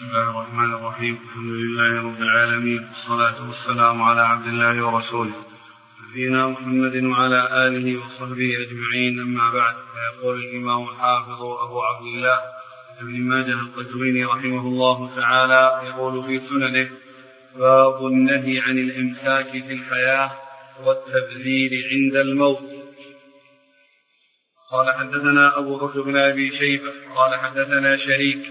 بسم الله الرحمن الرحيم. الحمد لله رب العالمين، والصلاة والسلام على عبد الله ورسوله نبينا محمد وعلى آله وصحبه أجمعين. أما بعد، فيقول الإمام الحافظ أبو عبد الله ابن ماجه القزويني رحمه الله تعالى يقول في سننه: باب النهي عن الإمساك في الحياة والتبذير عند الموت. قال حدثنا أبو بكر بن أبي شيبة قال حدثنا شريك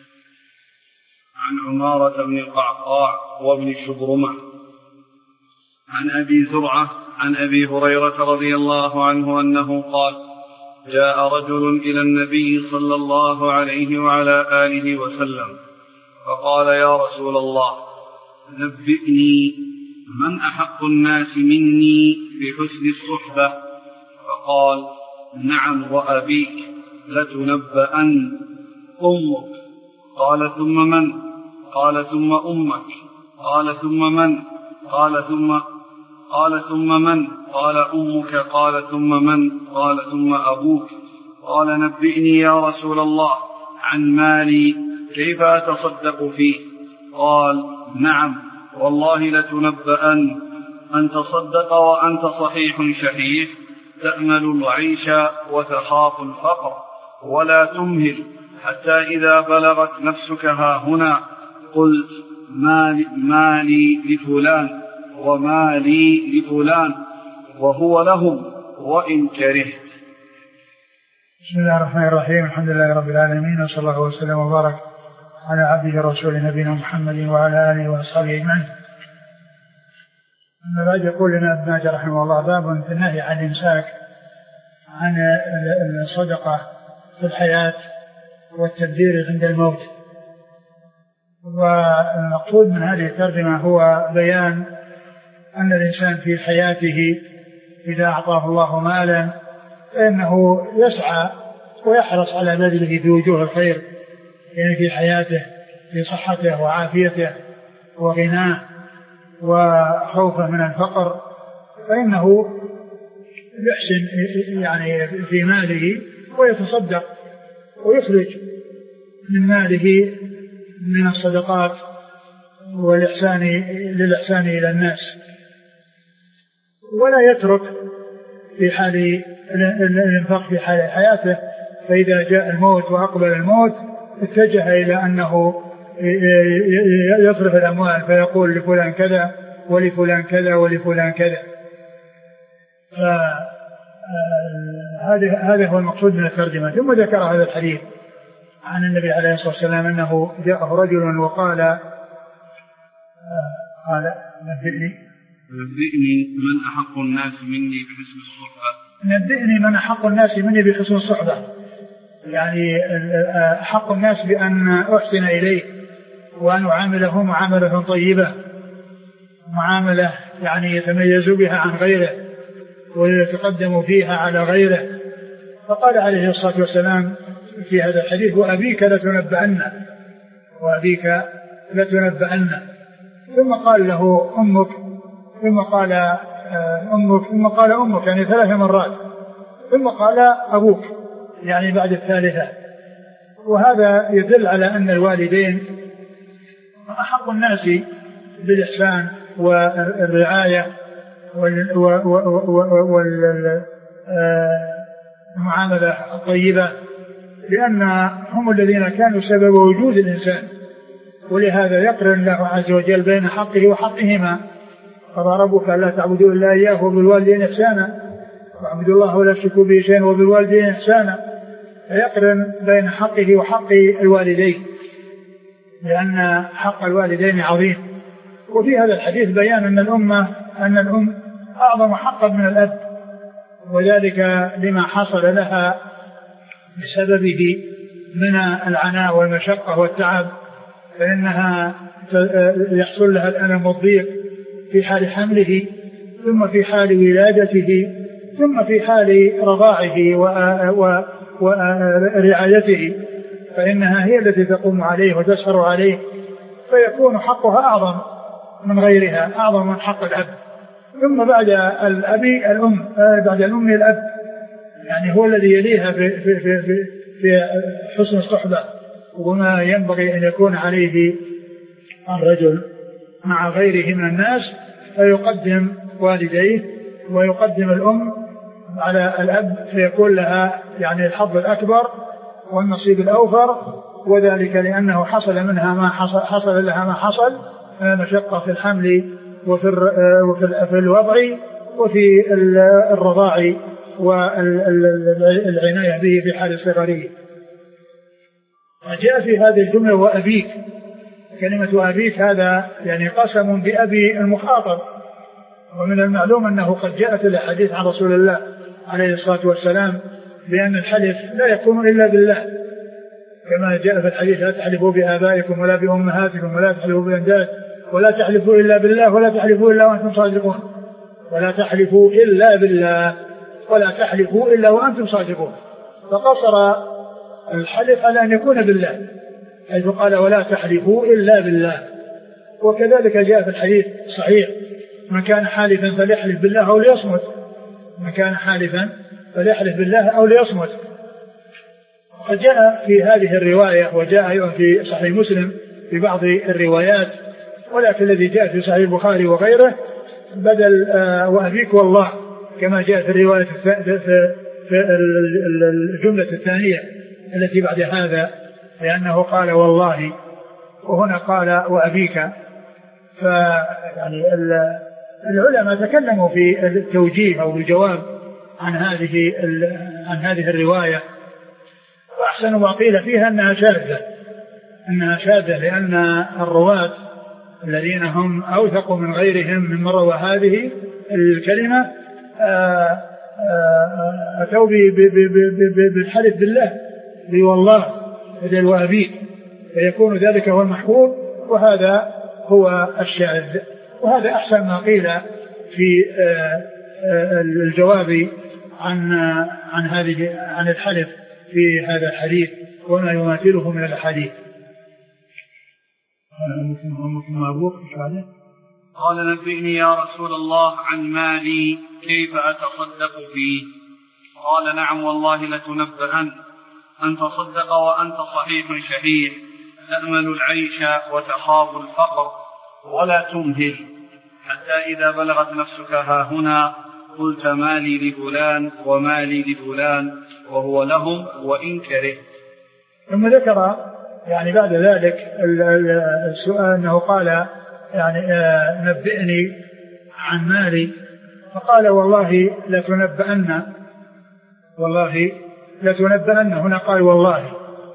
عن عمارة بن القعقاع وابن شبرمة عن أبي زرعة عن أبي هريرة رضي الله عنه أنه قال: جاء رجل إلى النبي صلى الله عليه وعلى آله وسلم فقال: يا رسول الله، نبئني من أحق الناس مني بحسن الصحبة؟ فقال: نعم وأبيك لتنبأن. أمك. قال: ثم من؟ قال: ثم أمك. قال: ثم من؟ قال: ثم من؟ قال: أمك. قال: ثم من؟ قال: ثم أبوك. قال: نبئني يا رسول الله عن مالي، كيف أتصدق فيه؟ قال: نعم والله لتنبأن. أن تصدق وأنت صحيح شحيح، تأمل العيش وتخاف الفقر، ولا تمهل حتى إذا بلغت نفسك هاهنا قلت: مالي لفلان ومالي لفلان، وهو لهم وإن كرهت. بسم الله الرحمن الرحيم. الحمد لله رب العالمين، وصلى الله وسلم وبارك على عبده ورسوله نبينا محمد وعلى آله وأصحابه أجمعين. أما بعد، يقول لنا ابن ماجه رحمه الله: باب في النهي عن الإمساك عن الصدقة في الحياة والتبذير عند الموت. والمقصود من هذه الترجمة هو بيان أن الإنسان في حياته إذا أعطاه الله مالا فإنه يسعى ويحرص على بذله في وجوه الخير، يعني في حياته، في صحته وعافيته وغناه وخوفه من الفقر، فإنه يحسن يعني في ماله ويتصدق ويخرج من ماله من الصدقات للإحسان إلى الناس، ولا يترك في حال الانفاق في حال حياته، فإذا جاء الموت وأقبل الموت اتجه إلى أنه يصرف الأموال فيقول لفلان كذا ولفلان كذا ولفلان كذا. هذا هو المقصود من الترجمة. ثم ذكر هذا الحديث عن النبي عليه الصلاة والسلام أنه جاءه رجل وقال: نبئني من أحق الناس مني بحسن الصحبة. نبئني من أحق الناس مني بحسن الصحبة، يعني أحق الناس بأن أحسن إليه وأن أعامله معاملة طيبة، معاملة يعني يتميز بها عن غيره ويتقدم فيها على غيره. فقال عليه الصلاة والسلام في هذا الحديث: وأبيك لتنبأن، وأبيك لتنبأن. ثم قال له: أمك، ثم قال أمك، ثم قال أمك، يعني 3 مرات، ثم قال أبوك، يعني بعد الثالثة. وهذا يدل على أن الوالدين أحق الناس بالإحسان والرعاية والمعاملة الطيبة، لأن هم الذين كانوا سبب وجود الإنسان، ولهذا يقرن الله عز وجل بين حقه وحقهما: قضى ربك ألا تعبدوا إلا إياه وبالوالدين إحسانا واعبدوا الله ولا تشركوا به شيئا وبالوالدين إحسانا. فيقرن بين حقه وحق الوالدين، لأن حق الوالدين عظيم. وفي هذا الحديث بيان أن الأم أعظم حقا من الأب، وذلك لما حصل لها بسببه من العناء والمشقة والتعب، فإنها يحصل لها الألم والضيق في حال حمله، ثم في حال ولادته، ثم في حال رضاعه ورعايته، فإنها هي التي تقوم عليه وتسهر عليه، فيكون حقها أعظم من غيرها، أعظم من حق الأب. ثم بعد الأب الأم، بعد الأم الأب، يعني هو الذي يليها في حسن الصحبة وما ينبغي أن يكون عليه الرجل مع غيره من الناس، فيقدم والديه ويقدم الأم على الأب، فيكون لها يعني الحظ الأكبر والنصيب الأوفر، وذلك لأنه حصل منها ما حصل لها ما حصل مشقة في الحمل وفي الوضع وفي الرضاع والعناية به في حال صغره. جاء في هذه الجملة وأبيك، كلمة أبيك هذا يعني قسم بأبي المخاطب، ومن المعلوم أنه قد جاءت الأحاديث عن رسول الله عليه الصلاة والسلام بأن الحلف لا يكون إلا بالله، كما جاء في الحديث لا تحلفوا بآبائكم ولا بأمهاتكم ولا تحلفوا بالأنداد ولا تحلفوا إلا بالله ولا تحلفوا إلا وأنتم صادقون، ولا تحلفوا إلا بالله ولا تحلفوا إلا وأنتم صادقون، فقصر الحلف على أن يكون بالله حيث قال ولا تحلفوا إلا بالله. وكذلك جاء في الحديث صحيح من كان حالفا فليحلف بالله أو ليصمت، من كان حالفا فليحلف بالله أو ليصمت. وقد جاء في هذه الرواية وجاء أيضا في صحيح مسلم في بعض الروايات، ولكن الذي جاء في صحيح البخاري وغيره بدل وأبيك والله كما جاء في الرواية في الجملة الثانية التي بعد هذا، لأنه قال والله وهنا قال وأبيك. فيعني العلماء تكلموا في التوجيه أو الجواب عن هذه الرواية، وأحسن ما قيل فيها أنها شاذة لأن الرواة الذين هم أوثق من غيرهم من روى هذه الكلمة أتوا بالحلف بالله والله بدل وأبيك، فيكون ذلك هو المحفوظ وهذا هو الشاذ. وهذا أحسن ما قيل في الجواب عن الحلف في هذا الحديث وما يماثله من الحديث. قال نبئني يا رسول الله عن مالي كيف أتصدق فيه؟ قال نعم والله لتنبئن أن تصدق وأنت صحيح شهيد تأمل العيش وتخاف الفقر ولا تمهل حتى إذا بلغت نفسك هاهنا قلت مالي لفلان ومالي لفلان وهو لهم وإن كره. ثم ذكر يعني بعد ذلك السؤال أنه قال يعني نبئني عن مالي، فقال والله لتنبئن، والله لتنبئن، هنا قال والله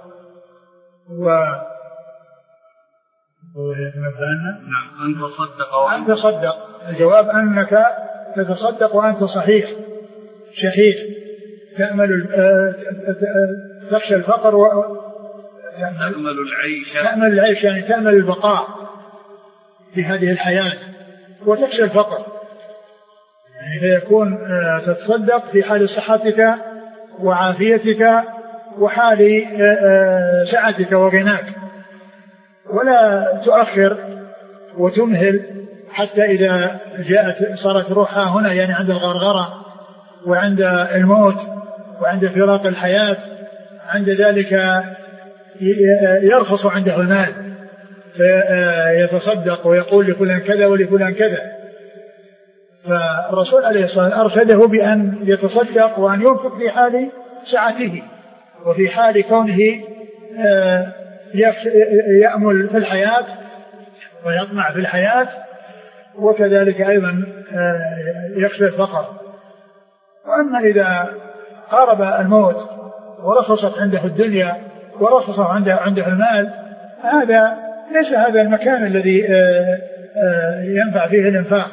نعم أن تصدق الجواب أنك تتصدق وأنت صحيح شهيد تخشى الفقر تأمل العيش يعني تأمل البقاء في هذه الحياة وتخشى الفقر، يعني فيكون تتصدق في حال صحتك وعافيتك وحال سعتك وغناك، ولا تؤخر وتمهل حتى إذا صارت روحها هنا يعني عند الغرغرة وعند الموت وعند فراق الحياة، عند ذلك يرخص عنده المال فيتصدق ويقول لفلان كذا ولفلان كذا. فالرسول عليه الصلاة والسلام أرشده بأن يتصدق وأن ينفق في حال سعته وفي حال كونه يأمل في الحياة ويطمع في الحياة، وكذلك أيضا يخشى الفقر. وأما إذا قارب الموت ورخصت عنده الدنيا ورخص عنده المال، هذا ليس هذا المكان الذي ينفع فيه الإنفاق،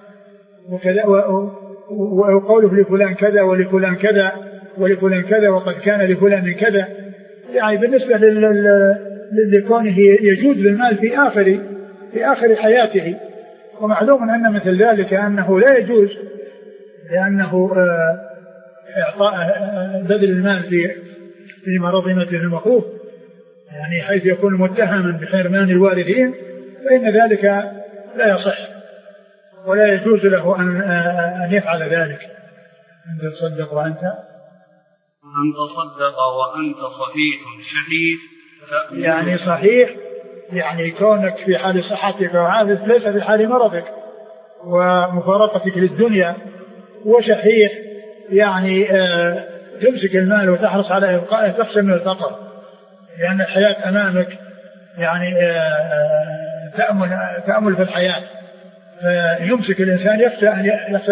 وقوله لفلان كذا ولفلان كذا ولفلان كذا وقد كان لفلان كذا، يعني بالنسبة لكونه يجود بالمال في آخر حياته. ومعلوم أن مثل ذلك أنه لا يجوز، لأنه إعطاء بذل المال في مرض المخوف يعني حيث يكون متهما بحرمان الوارثين، فإن ذلك لا يصح ولا يجوز له أن يفعل ذلك. أن تصدق وأنت صحيح شهيد يعني صحيح يعني كونك في حال صحتك وعافيتك ليس في حال مرضك ومفارقتك للدنيا، وشحيح يعني تمسك المال وتحرص على إبقائه تخشى من الفقر، لأن الحياة أمامك يعني تأمل في الحياة، يمسك الإنسان يخشى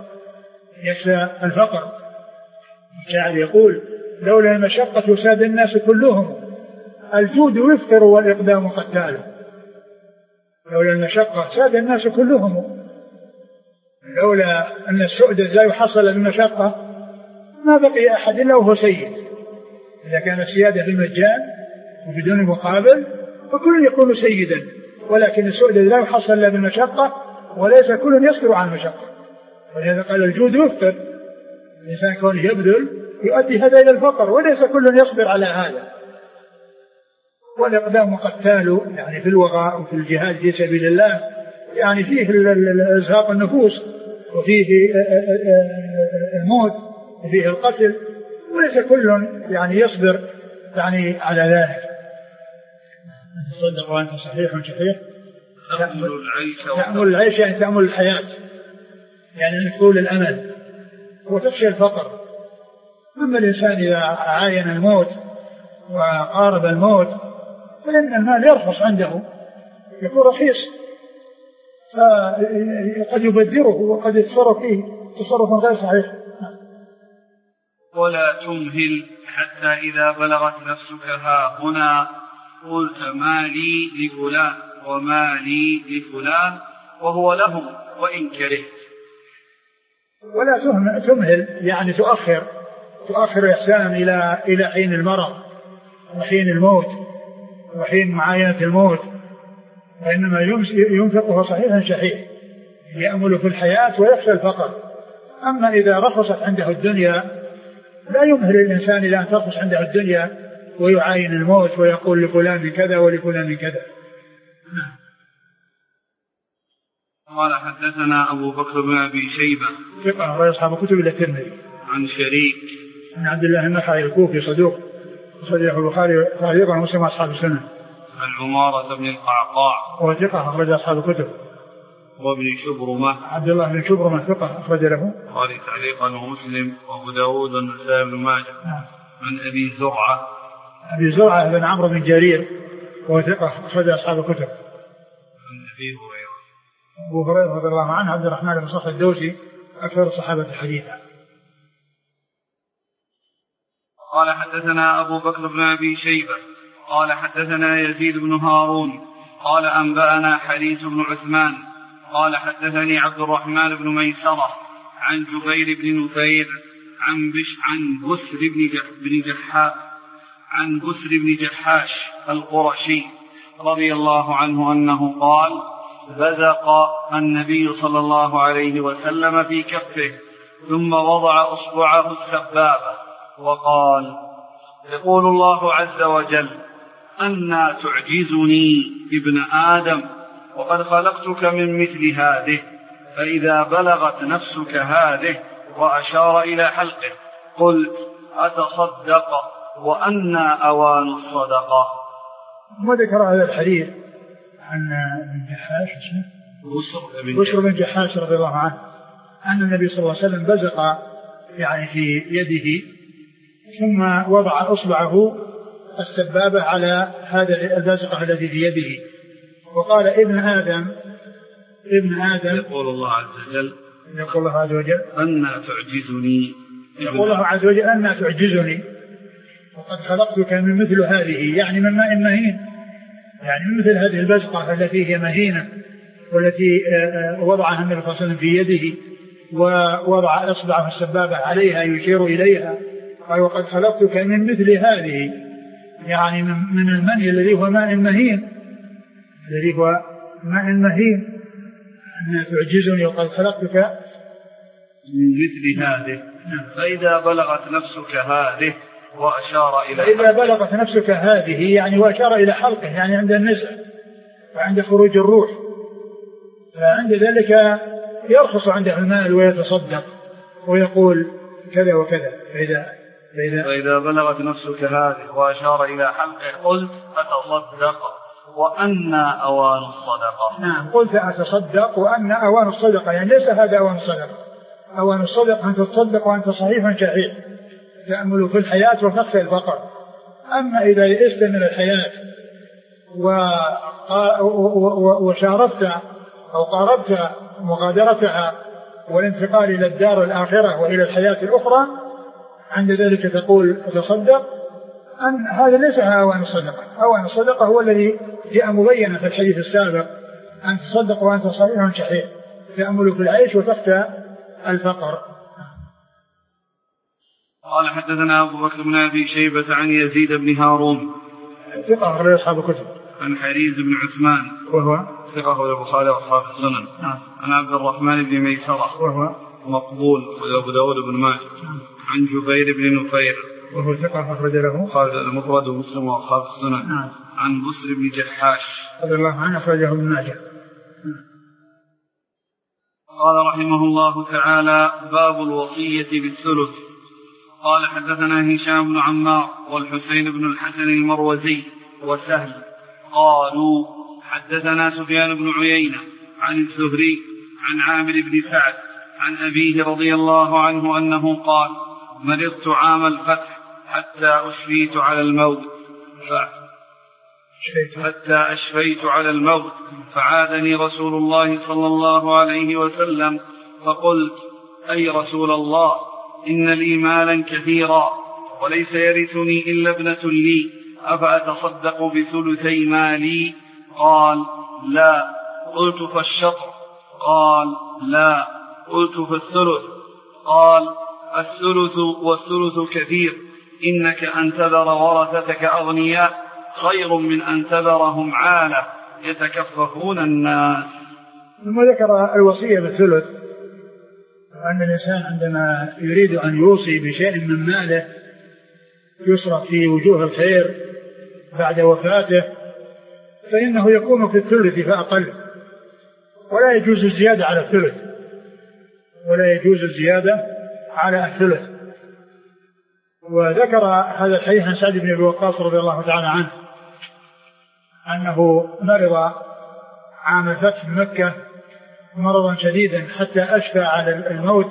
الفقر. الشاعر يقول لولا المشقة ساد الناس كلهم الجود يفطر والإقدام قتال. لولا المشقة ساد الناس كلهم، لولا أن السؤدد لا يحصل بالمشقة ما بقي أحد إلا وهو سيد. إذا كان السيادة بالمجان وبدون مقابل فكل يكون سيدا، ولكن السؤدد لا يحصل إلا بالمشقة، وليس كل يصبر عن المشقة. ولهذا قال الجود يفطر، الإنسان كونه يبذل يؤدي هذا إلى الفقر، وليس كل يصبر على هذا. والإقدام قتال، يعني في الوغاء وفي الجهاد في سبيل الله يعني فيه إزهاق النفوس وفيه الموت وفيه القتل، وليس كل يعني يصبر يعني على ذلك. تصدق وأنت صحيح شحيح. تأمل العيش يعني تأمل الحياة، يعني طول الأمل وتخشى الفقر. أما الإنسان إذا عاين الموت وقارب الموت فإن المال يرخص عنده، يكون رخيص، فقد يبذره وقد يتصرف فيه تصرفا غير صحيح. ولا تمهل حتى إذا بلغت نفسك ها هنا قلت ما لي لفلان وما لي لفلان وهو لهم وإن كرهت. ولا تمهل يعني تؤخر إحسان إلى حين المرض وحين الموت وحين معاينة الموت، وإنما ينفقه صحيحا شحيح يأمل في الحياة ويخشى الفقر. أما إذا رخصت عنده الدنيا لا يمهل الإنسان إلى أن ترخص عنده الدنيا ويعاين الموت ويقول لفلان من كذا ولفلان من كذا. قال حدثنا أبو بكر بن أبي شيبة ثقة وأصحاب كتب الترمذي. عن شريك عن عبد الله النخعي الكوفي صدوق صحيح البخاري تعليقا ومسلم أصحاب السنة. عن عمارة بن القعقاع وثقة أخرج أصحاب الكتب. وابن شبرمة عبد الله بن شبرمة ثقة أخرج له البخاري تعليقا ومسلم وأبو داود والنسائي بن ماجه. عن أبي زرعة بن عمرو بن جرير وثقة أخرج أصحاب الكتب. عن أبو هريرة رضي الله عنه عبد الرحمن بن صخر الدوسي أكثر الصحابة حديثا. قال حدثنا أبو بكر بن أبي شيبة قال حدثنا يزيد بن هارون قال أنبأنا حديث بن عثمان قال حدثني عبد الرحمن بن ميسرة عن جبير بن نفير عن بسر بن جحاش القرشي رضي الله عنه أنه قال بزق النبي صلى الله عليه وسلم في كفه ثم وضع أصبعه السبابة وقال يقول الله عز وجل أنى تعجزني ابن آدم وقد خلقتك من مثل هذه فإذا بلغت نفسك هذه وأشار إلى حلقه قلت أتصدق وأنى أوان الصدقة. وذكر هذا الحديث عن جحاش بشر بن جحاش رضي الله عنه أن النبي صلى الله عليه وسلم بزق يعني في يده ثم وضع أصبعه السبابة على هذا البازقة الذي في يده وقال ابن آدم يقول الله عز وجل أنى تعجزني، يقول الله عز وجل أنى تعجزني وقد خلقتك من مثل هذه، يعني من ماء مهين، يعني من مثل هذه البزقة التي هي مهينة والتي وضعها النبي صلى الله عليه وسلم في يده ووضع إصبعه السبابة عليها يشير إليها قال وقد خلقتك من مثل هذه، يعني من المني الذي هو ماء مهين أن تعجزني وقد خلقتك من مثل هذه فإذا بلغت نفسك هذه وأشار إلى فإذا بلغت نفسك هذه يعني وأشار إلى حلقه يعني عند النزع وعند خروج الروح، فعند ذلك يرخص عنده المال ويتصدق ويقول كذا وكذا. فإذا فإذا بلغت نفسك هذه وأشار إلى حلقه قلت أتصدق وأن أوان الصدقة. نعم قلت أتصدق وأن أوان الصدقة، يعني ليس هذا أوان الصدقة. أوان الصدقة أن تتصدق وأنت صحيح شحيح تأمل في الحياة وتخشى الفقر. أما إذا يئست من الحياة وشارفت أو قاربت مغادرتها والانتقال إلى الدار الآخرة وإلى الحياة الأخرى، عند ذلك تقول تصدق، أن هذا ليس أوان الصدقة. أوان الصدقة هو الذي جاء مبينا في الحديث السابق، أن تصدق وأنت صحيح شحيح تأمل في العيش وتخشى الفقر. قال حدثنا أبو بكر بن أبي شيبة عن يزيد بن هارون ثقة أخرج أصحاب الكتب، عن حريز بن عثمان وهو ثقة أخرج البخاري وأصحاب السنن، عن عبد الرحمن بن ميسرة وهو مقبول وأبو داود بن ماجه، عن جبير بن نفير وهو ثقة أخرج له المفرد ومسلم وأصحاب السنن، عن بسر بن جحاش رضي الله عنه أخرجه ابن ماجه. قال رحمه الله تعالى: باب الوصية بالثلث. قال حدثنا هشام بن عمار والحسين بن الحسن المروزي وسهل قالوا حدثنا سفيان بن عيينة عن الزهري عن عامر بن سعد عن أبيه رضي الله عنه أنه قال: مرضت عام الفتح حتى أشفيت على الموت فعادني رسول الله صلى الله عليه وسلم فقلت: أي رسول الله، إن لي مالا كثيرا وليس يرثني إلا ابنة لي، أفأتصدق بثلثي مالي؟ قال: لا. قلت: فالشطر؟ قال: لا. قلت: فالثلث؟ قال: الثلث والثلث كثير، إنك أن تذر ورثتك أغنياء خير من أن تذرهم عالة يتكففون الناس. ثم ذكر الوصية بالثلث، أن الإنسان عندما يريد أن يوصي بشيء من ماله يصرف في وجوه الخير بعد وفاته فإنه يكون في الثلث فأقل، ولا يجوز الزيادة على الثلث. وذكر هذا الحديث عن سعد بن أبي وقاص رضي الله تعالى عنه أنه مرض عام فتح مكة مرضا شديدا حتى أشفى على الموت،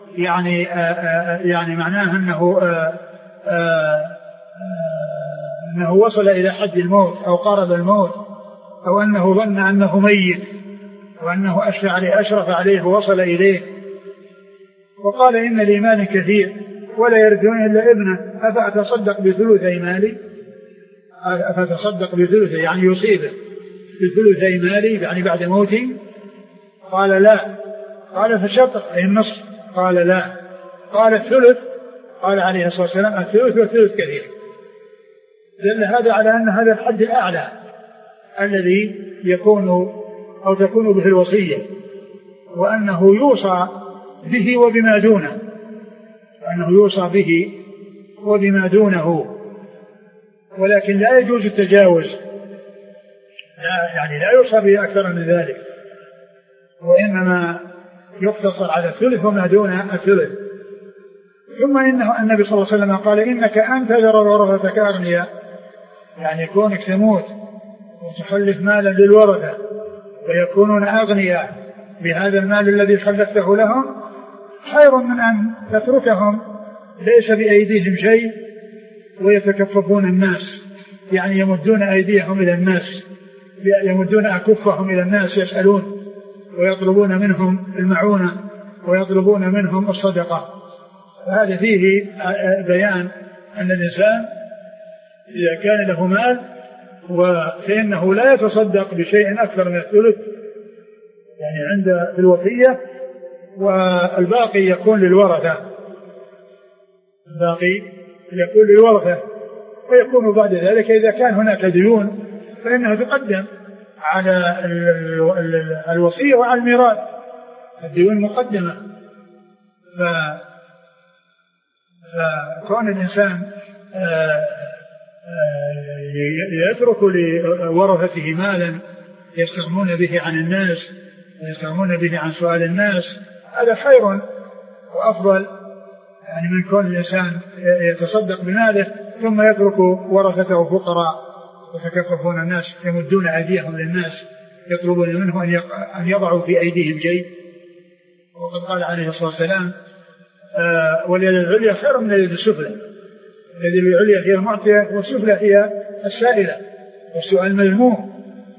يعني معناه أنه وصل إلى حد الموت أو قرب الموت، أو أنه ظن أنه ميت وأنه أشرف عليه ووصل إليه، وقال: إن لي مال كثير ولا يرثني إلا ابنه، أفأتصدق بثلثي مالي؟ أفتصدق بثلثي يعني يصيبه بثلثي مالي يعني بعد موتي؟ قال: لا. قال: فشطر أي النصف؟ قال: لا. قال: الثلث؟ قال عليه الصلاة والسلام: الثلث والثلث كثير. دل هذا على أن هذا الحد الأعلى الذي يكون أو تكون به الوصية، وأنه يوصى به وبما دونه، ولكن لا يجوز التجاوز، لا يوصى به أكثر من ذلك، وإنما يقتصر على الثلث وما دون الثلث. ثم إنه النبي صلى الله عليه وسلم قال: إنك أن تذر ورثتك أغنياء، يعني كونك تموت وتخلف مالا للورثة ويكونون أغنياء بهذا المال الذي خلفته لهم خير من أن تتركهم ليس بأيديهم شيء ويتكففون الناس، يعني يمدون أيديهم إلى الناس، يمدون أكفهم إلى الناس يسألون ويطلبون منهم المعونة ويطلبون منهم الصدقة. هذا فيه بيان أن الإنسان إذا كان له مال فإنه لا يتصدق بشيء أكثر من الثلث يعني عند الوصية، والباقي يكون للورثة، ويكون بعد ذلك إذا كان هناك ديون فإنها تقدم على الوصية وعلى الميراث، الديون مقدمة. فكون الإنسان يترك لورثته مالا يستغنون به عن الناس ويستغنون به عن سؤال الناس، هذا خير وأفضل يعني من كون الإنسان يتصدق بماله ثم يترك ورثته فقراء يتكففون الناس يمدون أيديهم للناس يطلبون منه أن يضعوا في أيديهم شيء. وقد قال عليه الصلاة والسلام واليد العليا خير من اليد السفلى، اليد العليا هي المعطية والسفلى هي السائلة والسؤال مذموم.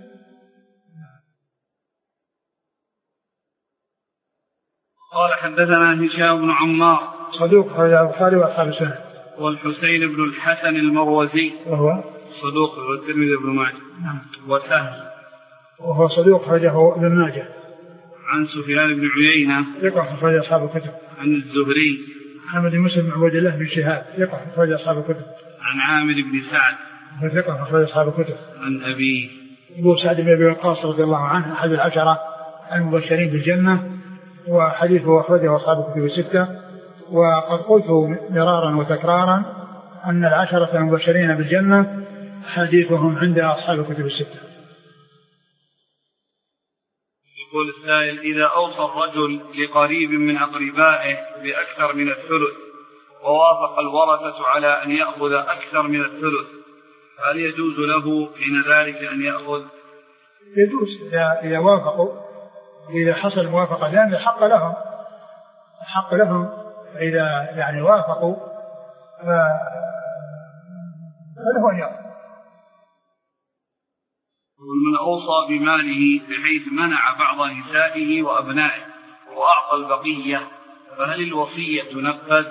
قال حدثنا هشام بن عمار صدوق أخرج البخاري وأصحاب السنن. والحسين بن الحسن المروزي وهو صدوق والترمذي بن ماجه. وسهل وهو صدوق أخرجه ابن ماجه. عن سفيان بن عيينة ثقة أخرج أصحاب الكتب. عن الزهري محمد بن مسلم بن عبد الله بن شهاب ثقة أخرج أصحاب الكتب. عن عامر بن سعد ثقة أخرج أصحاب الكتب. عن أبو سعد بن أبي وقاص رضي الله عنه أحد العشرة المبشرين بالجنة، وحديثه أخرجه أصحاب الكتب الستة. وقد قلت مرارا وتكرارا أن العشرة المبشرين بالجنة حديثهم عند أصحاب الكتب الستة. يقول السائل: إذا أوصى الرجل لقريب من أقربائه بأكثر من الثلث ووافق الورثة على أن يأخذ أكثر من الثلث، هل يجوز له حين ذلك أن يأخذ؟ يجوز إذا وافقوا، إذا حصل موافقة، لأن الحق لهم إذا يعني وافقوا فله أن يأخذ. ومن أوصى بماله بحيث منع بعض نسائه وأبنائه وأعطى البقية، فهل الوصية تنفذ؟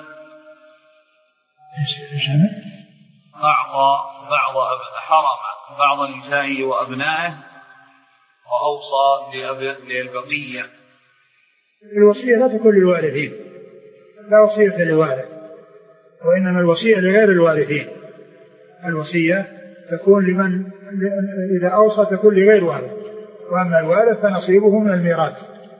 حرم بعض نسائه وأبنائه وأوصى للبقية. الوصية لا تكون للوارثين، لا وصية للوارث، وإنما الوصية لغير الوارثين. الوصية تكون لمن إذا أوصى تكون لغير وارث، وأما الوارث فنصيبه من الميراث.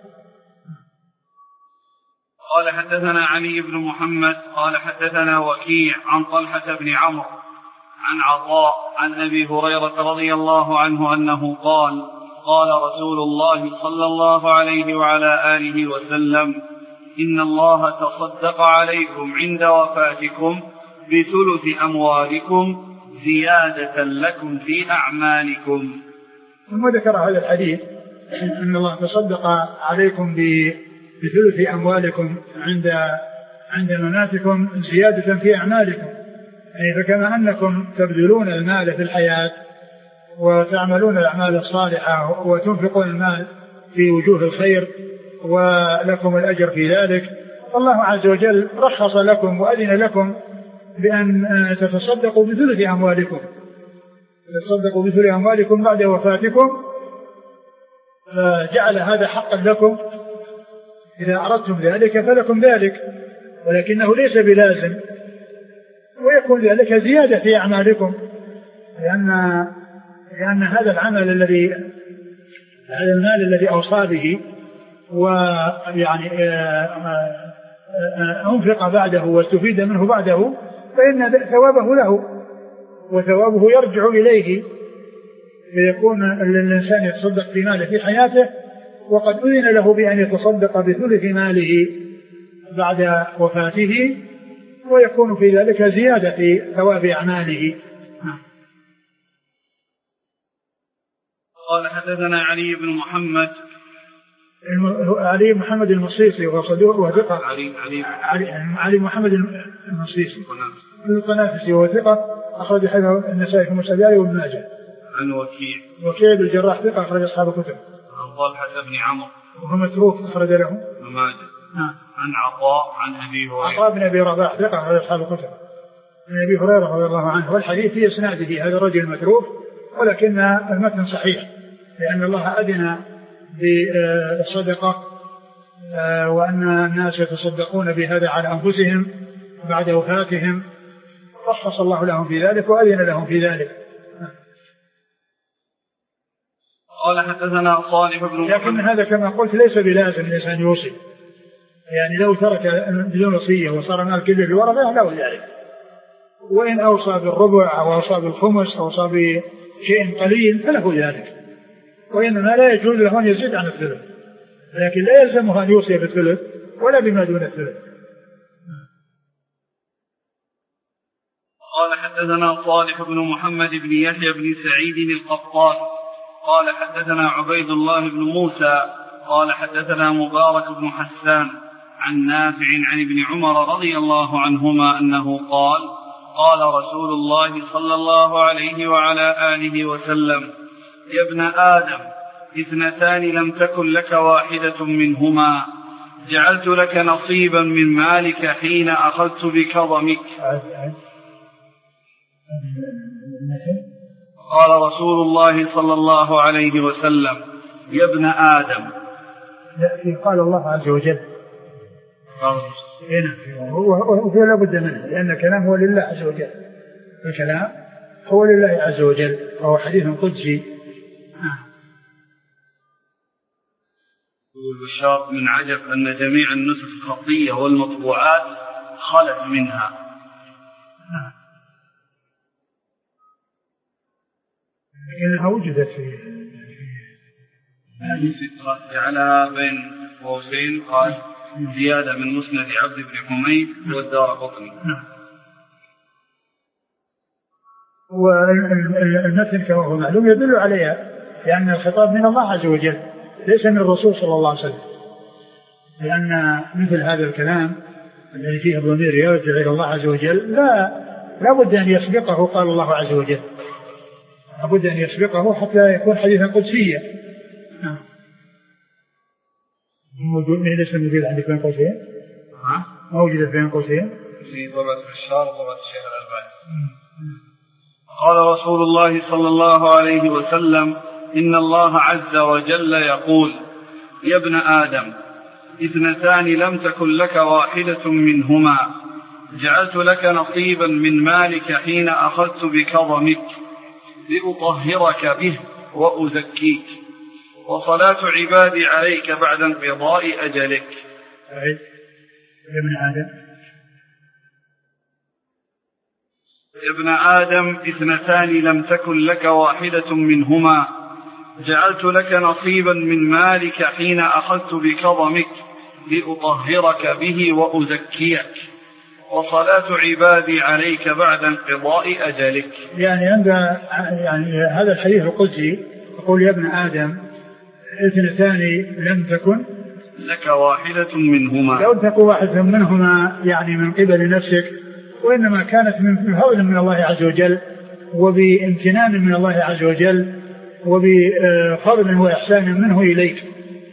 قال حدثنا علي بن محمد قال حدثنا وكيع عن طلحة بن عمرو عن عطاء عن أبي هريرة رضي الله عنه أنه قال: قال رسول الله صلى الله عليه وعلى آله وسلم: إن الله تصدق عليكم عند وفاتكم بثلث أموالكم زيادة لكم في أعمالكم. ثم ذكر هذا الحديث إن الله تصدق عليكم بثلث أموالكم عند مماتكم زيادة في أعمالكم، يعني فكما أنكم تبذلون المال في الحياة وتعملون الأعمال الصالحة وتنفقون المال في وجوه الخير ولكم الأجر في ذلك، الله عز وجل رخص لكم وأذن لكم بأن تتصدقوا بثلث أموالكم، تصدقوا بثلث أموالكم بعد وفاتكم، فجعل هذا حقا لكم. إذا أردتم ذلك فلكم ذلك، ولكنه ليس بلازم، ويكون ذلك زيادة في أعمالكم، لأن هذا العمل هذا المال الذي أوصى به ويعني أنفق بعده واستفيد منه بعده، فإن ثوابه له وثوابه يرجع إليه، فيكون الإنسان يتصدق في ماله في حياته، وقد أذن له بأن يتصدق بثلث ماله بعد وفاته، ويكون في ذلك زيادة في ثواب أعماله. قال حدثنا علي بن محمد محمد المصيصي وهو صدوق وثقة. علي محمد المصيصي القنافسي وهو ثقة أخرج حديثه النسائي في المسجد وابن ماجه. عن وكيع بن الجراح ثقة أخرج أصحاب الكتب. عن طلحة بن عمرو وهو متروك أخرج له ابن ماجه. عن عطاء عن أبي هريرة. عطاء بن أبي رباح ثقة أخرج أصحاب الكتب. عن أبي هريرة رضي الله عنه، والحديث في إسناده هذا الرجل متروك، ولكن المتن صحيح، لأن الله أذن بالصدقة وأن الناس يتصدقون بهذا على أنفسهم بعد وفاتهم، رخص الله لهم في ذلك وأذن لهم في ذلك. قال حدثنا صالح بن محمد. لكن هذا كما قلت ليس بلازم الإنسان يوصي، يعني لو ترك بدون وصية وصار مال كله للورثة له ذلك، وإن أوصى بالربع أو أوصى بالخمس أو أوصى بشيء قليل فله ذلك، وإنما لا يجوز له أن يزيد عن الثلث، لكن لا يلزمه أن يوصي بالثلث ولا بما دون الثلث. قال حدثنا صالح بن محمد بن يحيى بن سعيد القطان قال حدثنا عبيد الله بن موسى قال حدثنا مبارك بن حسان عن نافع عن ابن عمر رضي الله عنهما أنه قال قال رسول الله صلى الله عليه وعلى آله وسلم يا ابن آدم اثنتان لم تكن لك واحدة منهما جعلت لك نصيبا من مالك حين أخذت بكظمك. قال رسول الله صلى الله عليه وسلم يا ابن آدم. قال الله عز وجل وفي لابد منه لأن الكلام هو لله عز وجل. الكلام هو لله عز وجل وهو حديث قدسي. والشرط من عجب أن جميع النسخ الخطية والمطبوعات خلت منها. لكنها وجدت في جعلها بين قوسين قال زيادة من مسند عبد بن حميد والدارقطني. والمتن كما هو معلوم يدل عليها لأن الخطاب من الله عز وجل ليس من الرسول صلى الله عليه وسلم لأن مثل هذا الكلام الذي فيه الضمير يرجع إلى الله عز وجل لا بد أن يسبقه قال الله عز وجل لا بد أن يسبقه حتى يكون حديثا قدسيا. موجود من اسم المدير عندك بين قوسين موجودة بين قوسين في ضربة الشار وضربة الشيخ الألباني. قال رسول الله صلى الله عليه وسلم إن الله عز وجل يقول يا ابن آدم اثنتان لم تكن لك واحدة منهما جعلت لك نصيبا من مالك حين أخذت بكظمك لأطهرك به وأزكيك وصلاة عبادي عليك بعد انقضاء أجلك. يا ابن آدم اثنتان لم تكن لك واحدة منهما جعلت لك نصيبا من مالك حين أخذت بكظمك لأطهرك به وأزكيك وصلاة عبادي عليك بعد انقضاء أجلك. يعني هذا الحديث القدسي يقول يا ابن آدم اثنتان لم تكن لك واحدة منهما لو تكن واحدة منهما يعني من قبل نفسك وإنما كانت من فضل من الله عز وجل وبامتنان من الله عز وجل وبفضل وإحسان منه إليك.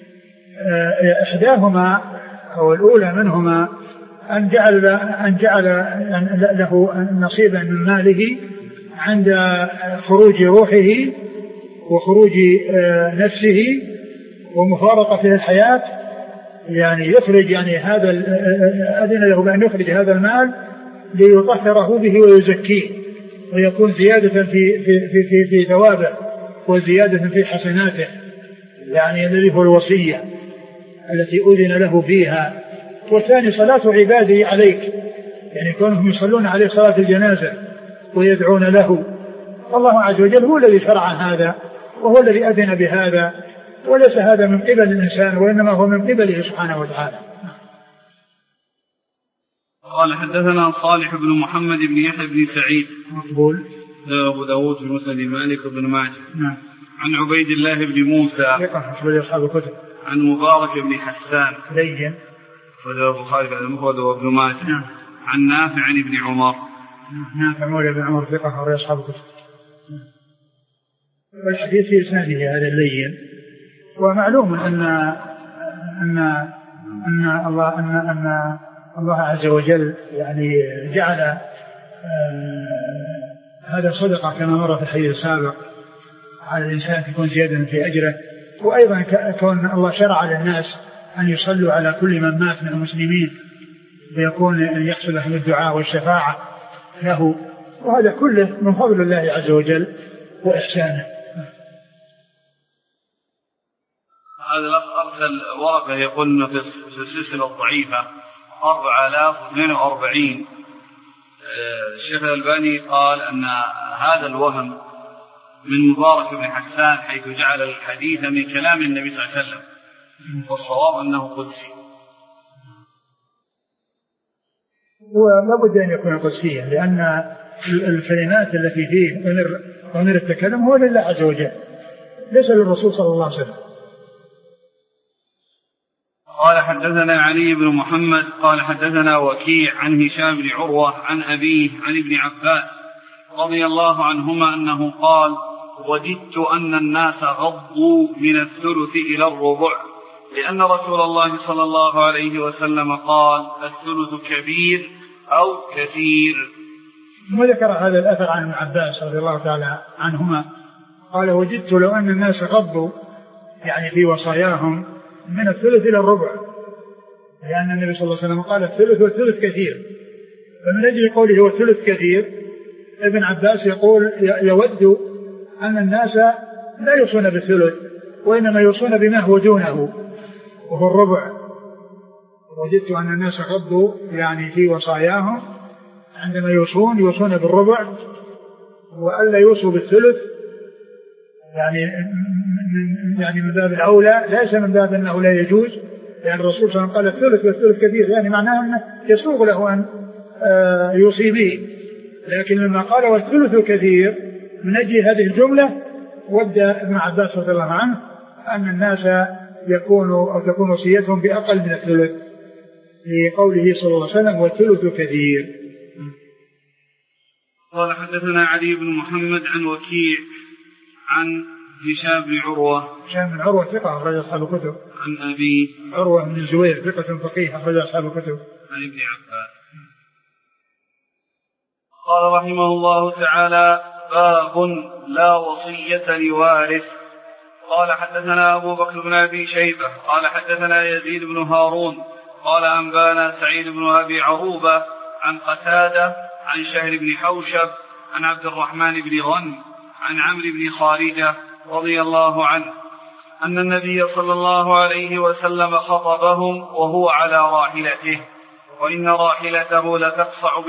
إحداهما أو الأولى منهما أن جعل له نصيبا من ماله عند خروج روحه وخروج نفسه ومفارقته الحياة يعني يخرج يعني هذا أذن له بأن يخرج هذا المال ليطهره به ويزكيه ويكون زيادة في ثوابه وزيادة في حسناته يعني الذي هو الوصية التي أذن له فيها. والثاني صلاة عبادي عليك يعني كونهم يصلون عليه صلاة الجنازة ويدعون له. الله عز وجل هو الذي شرع هذا وهو الذي أذن بهذا وليس هذا من قبل الإنسان وإنما هو من قبله سبحانه وتعالى. قال حدثنا صالح بن محمد بن يحيى بن سعيد مقبول أبو داود في مسند مالك بن ماجه عن عبيد الله بن موسى أصحاب الكتب عن مبارك بن حسان لين البخاري بعد المفرد وابن ماجه عن نافع عن ابن عمر نافع مولى بن عمر ثقة أخرج أصحاب الكتب. والحديث في إسناده هذا اللين ومعلوم أن الله عز وجل يعني جعل هذا صدقة كما مر في الحديث السابق على الإنسان تكون زيادة في أجره. وأيضا كون الله شرع للناس أن يصلوا على كل من مات من المسلمين ليكون أن يحصل لهم الدعاء والشفاعة له وهذا كله من فضل الله عز وجل وإحسانه. هذا أرسل ورقة يقول في السلسلة الضعيفة 4042. الشيخ الألباني قال أن هذا الوهم من مبارك بن حسان حيث جعل الحديث من كلام النبي صلى الله عليه وسلم والصواب أنه قدسي. ولا بد أن يكون قدسيا الكلمات التي فيه أمر التكلم هو لله عز وجل ليس للرسول صلى الله عليه وسلم. قال حدثنا علي بن محمد قال حدثنا وكيع عن هشام بن عروة عن أبيه عن ابن عباس رضي الله عنهما أنه قال وددت أن الناس غضوا من الثلث إلى الربع لأن رسول الله صلى الله عليه وسلم قال الثلث كبير أو كثير. وذكر هذا الأثر عن ابن عباس رضي الله تعالى عنهما قال وجدت لو أن الناس غضوا يعني في وصاياهم من الثلث إلى الربع لأن النبي صلى الله عليه وسلم قال الثلث والثلث كثير فمن أجل قوله هو الثلث كثير ابن عباس يقول يود أن الناس لا يوصون بالثلث وإنما يوصون بما هو دونه وهو الربع. وجدت أن الناس غضوا يعني في وصاياهم عندما يوصون بالربع وألا يوصوا بالثلث يعني من باب الأولى ليس من باب أنه لا يجوز يعني الرسول صلى الله عليه وسلم قال الثلث والثلث كثير يعني معناه أنه يسوغ له أن يوصي به لكن لما قال والثلث كثير من أجل هذه الجملة ود ابن عباس رضي الله عنه أن الناس تكون وصيتهم بأقل من الثلث لقوله صلى الله عليه وسلم والثلث كثير. قال حدثنا علي بن محمد عن وكيع عن هشام بن عروة. هشام بن عروة ثقة أخرج أصحاب الكتب. عن أبي عروة بن الزبير ثقة فقيه أخرج أصحاب الكتب. عن ابن عباس. قال رحمه الله تعالى باب لا وصية لوارث. قال حدثنا أبو بكر بن أبي شيبة قال حدثنا يزيد بن هارون قال أنبانا سعيد بن أبي عروبة عن قتادة عن شهر بن حوشب عن عبد الرحمن بن غنم عن عمرو بن خارجة رضي الله عنه أن النبي صلى الله عليه وسلم خطبهم وهو على راحلته وإن راحلته لتقصع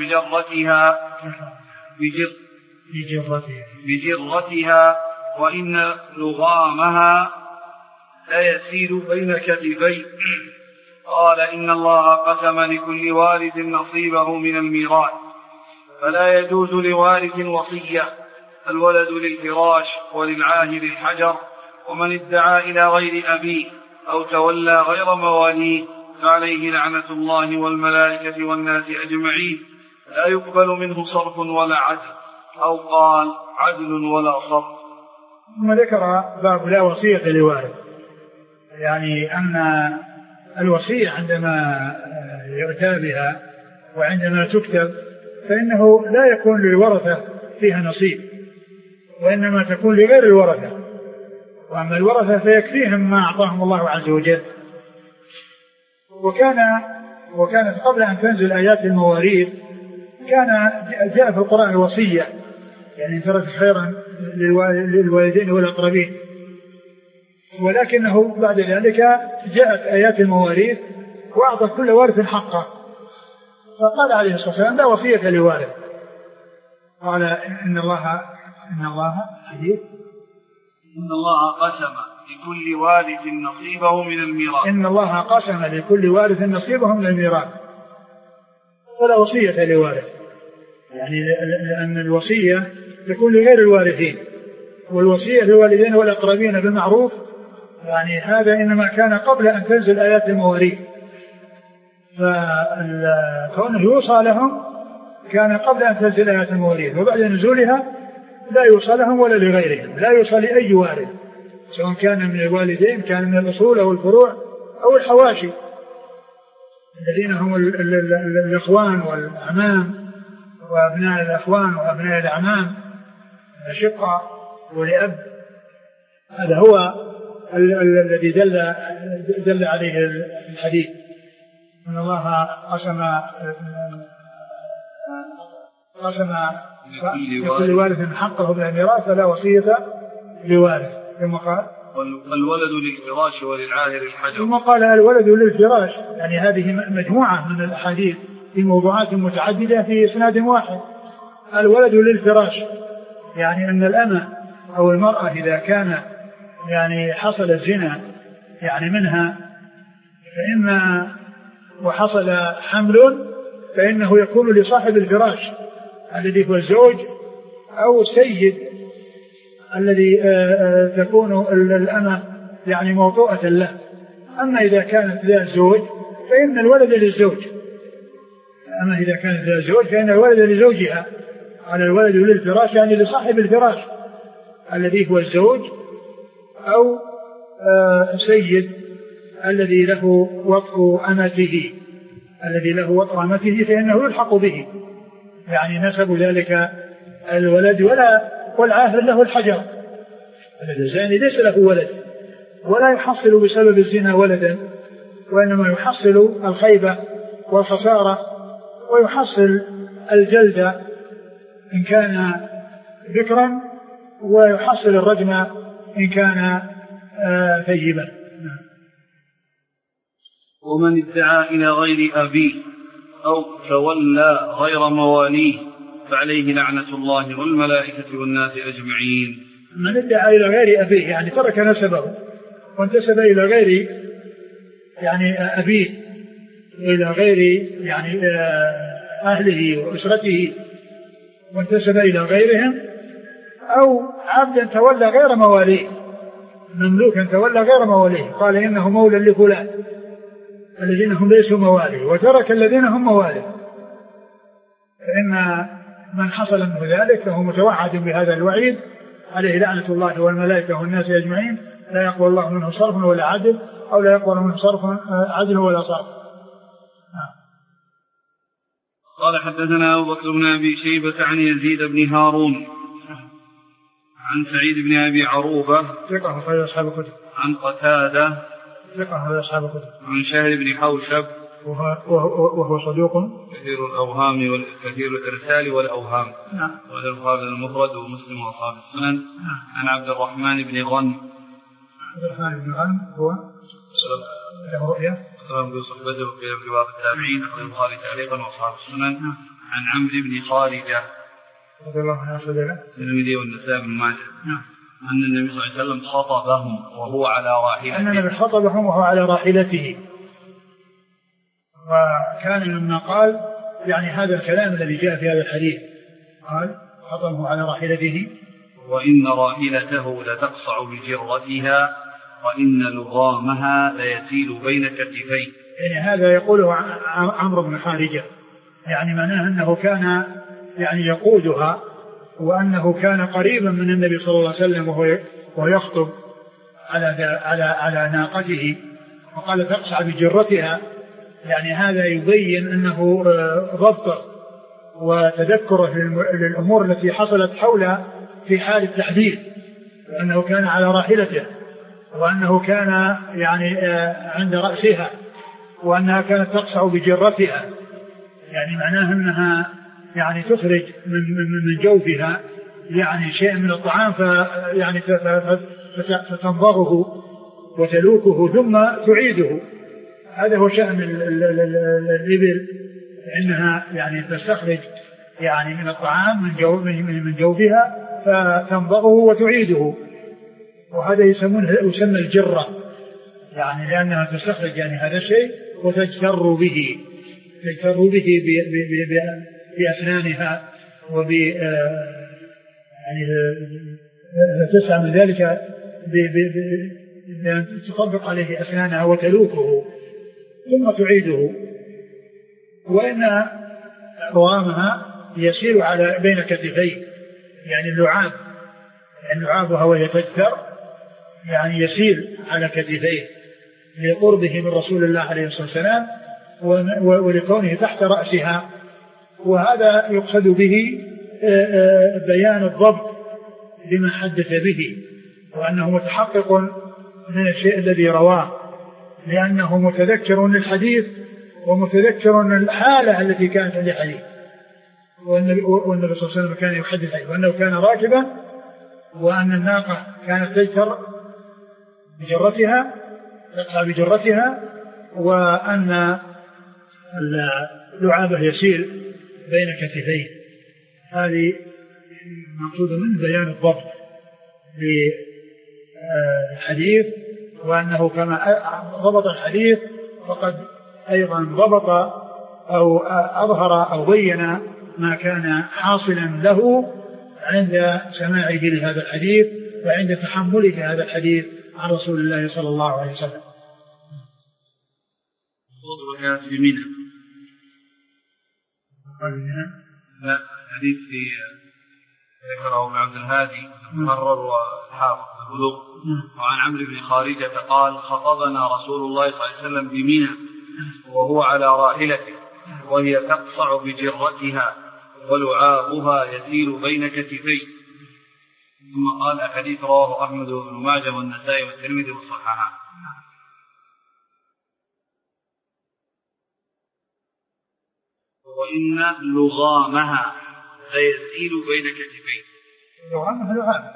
بجرتها وإن لغامها ليسير بين كتفيه. قال إن الله قسم لكل وارث نصيبه من الميراث فلا يجوز لوارث وصية الولد للفراش وللعاهر الحجر ومن ادعى إلى غير أبيه أو تولى غير مواليه فعليه لعنة الله والملائكة والناس أجمعين لا يقبل منه صرف ولا عدل أو قال عدل ولا صرف. ثم ذكر باب لا وصية لوارث يعني أن الوصية عندما يؤتى بها وعندما تكتب فإنه لا يكون للورثة فيها نصيب وإنما تكون لغير الورثة وأما الورثة فيكفيهم ما أعطاهم الله عز وجل. وكانت قبل أن تنزل آيات المواريث جاء في القرآن الوصية يعني إن ترك خيرا للوالدين والأقربين ولكنه بعد ذلك جاءت آيات المواريث وأعطى كل وارث حقه فقال عليه الصلاة والسلام لا وصية لوارث. قال إن الله حديث إن الله قسم لكل وارث نصيبه من الميراث. إن الله قسم لكل وارث نصيبه من الميراث فلا وصية لوارث يعني لأن الوصية تكون لغير الوارثين والوصية للوالدين والأقربين بالمعروف يعني هذا إنما كان قبل أن تنزل آيات المواريث فكونه يوصى لهم كان قبل أن تنزل آيات المواريث وبعد نزولها لا يوصى لهم ولا لغيرهم لا يوصى لأي وارث سواء كان من الوالدين كان من الأصول أو الفروع أو الحواشي الذين هم الإخوان والأعمام وأبناء الأخوان وأبناء الأعمام الأشقة ولأب. هذا هو الذي دل عليه الحديث أن الله قسم لكل وارث حقه من الميراث فلا وصية لوارث ثم قال الولد للفراش وللعاهر الحجر ثم قال الولد للفراش يعني هذه مجموعة من الأحاديث في موضوعات متعددة في إسناد واحد. الولد للفراش يعني أن الأمة أو المرأة إذا كان يعني حصل الزنا يعني منها وحصل حمل فإنه يكون لصاحب الفراش الذي هو الزوج أو السيد الذي تكون الأمة يعني موطوءة له. أما إذا كانت ذا زوج فإن الولد للزوج، أما إذا كانت ذا زوج فإن الولد لزوجها، على الولد للفراش يعني لصاحب الفراش الذي هو الزوج أو سيد الذي له وطء أمته، الذي له وطء أمته فإنه يلحق به، يعني نسب ذلك الولد والعاهر له الحجر. الزاني ليس له ولد ولا يحصل بسبب الزنا ولدا، وإنما يحصل الخيبة والخسارة، ويحصل الجلد إن كان ذكرا، ويحصل الرجم إن كان ثيبا. ومن ادعى إلى غير أبيه أو تولى غير مواليه فعليه لعنة الله والملائكة والناس أجمعين. من ادعى إلى غير أبيه يعني ترك نسبه وانتسب إلى غير يعني أبيه وإلى غير يعني أهله وأسرته وانتسب إلى غيرهم، أو عبدا تولى غير مواليه، مملوكا تولى غير مواليه، قال إنه مولى لفلان الذين هم ليسوا مواليه وترك الذين هم مواليه، فإن من حصل منه ذلك فهو متوعد بهذا الوعيد، عليه لعنة الله والملائكة والناس أجمعين، لا يقبل الله منه صرف ولا عدل، أو لا يقبل منه صرف عدل ولا صرف. قال حدثنا أبو بكر بن أبي شيبة عن يزيد بن هارون عن سعيد بن أبي عروبة ثقة في أصحاب الكتب، عن قتادة ثقة في أصحاب الكتب، عن شهر بن حوشب وهو صدوق كثير الأوهام والكثير الإرسال والأوهام، والألفاظ المفرد ومسلم وأصحاب السنن. عن عبد الرحمن بن غنم. عبد الرحمن بن غنم هو له رؤية بصحبته في كبار التابعين أخرج البخاري تعليقا وأصحاب السنن. عن عمرو بن خارجة رضي الله عنه الترمذي والنسائي بن ماجه أن النبي صلى الله عليه وسلم خطبهم وهو على راحلته، أن النبي خطبهم وهو على راحلته، وكان لما قال يعني هذا الكلام الذي جاء في هذا الحديث، قال خطبه على راحلته وإن راحلته لتقصع بجرتها وإن لغامها ليسيل بين كتفيه. يعني هذا يقوله عمرو بن خارجة، يعني معناه أنه كان يعني يقودها، وأنه كان قريبا من النبي صلى الله عليه وسلم وهو يخطب على ناقته، وقال تقصع بجرتها، يعني هذا يبين أنه ضبط وتذكر للأمور التي حصلت حوله في حال التحديث، وأنه كان على راحلته، وأنه كان يعني عند رأسها، وأنها كانت تقصع بجرتها، يعني معناها أنها يعني تخرج من جوفها يعني شيء من الطعام يعني فتنضغه وتلوكه ثم تعيده. هذا هو شأن الإبل، إنها يعني تستخرج يعني من الطعام من جوفها فتنضغه وتعيده، وهذا يسمى الجرة، يعني لأنها تستخرج يعني هذا الشيء وتجتر به بأسنانها يعني تسعى من ذلك بأن تطبق عليه أسنانها وتلوكه ثم تعيده. وإن روامها يسير على بين كتفيه، يعني اللعاب وهو يتجتر يعني يسير على كتفيه لقربه من رسول الله عليه الصلاة والسلام ولكونه تحت رأسها، وهذا يقصد به بيان الضبط بما حدث به، وأنه متحقق من الشيء الذي رواه، لأنه متذكر للحديث ومتذكر الحالة التي كانت للحديث. والنبي صلى الله عليه وسلم كان يحدث وأنه كان راكبا، وأن الناقة كانت تجتر بجرتها، وأن اللعابة يسير بين كتفيه. هذه مقصود منه بيان الضبط للحديث، وأنه كما ضبط الحديث فقد أيضا ضبط أو أظهر أو بين ما كان حاصلا له عند سماعه لهذا الحديث وعند تحمله هذا الحديث عن رسول الله صلى الله عليه وسلم. وكانت في منى. لا حديث في ذكره ابن عبد الهادي مقرر وحافظ البلوغ وعن عمرو بن خارجة قال خطبنا رسول الله صلى الله عليه وسلم بمنى وهو على راحلته وهي تقصع بجرتها ولعابها يسير بين كتفيه. ثم قال حديث رواه أحمد بن ماجه والنسائي والترمذي وصححه. وإن لغامها ليسيل بين كتفيه. لغامها لغام.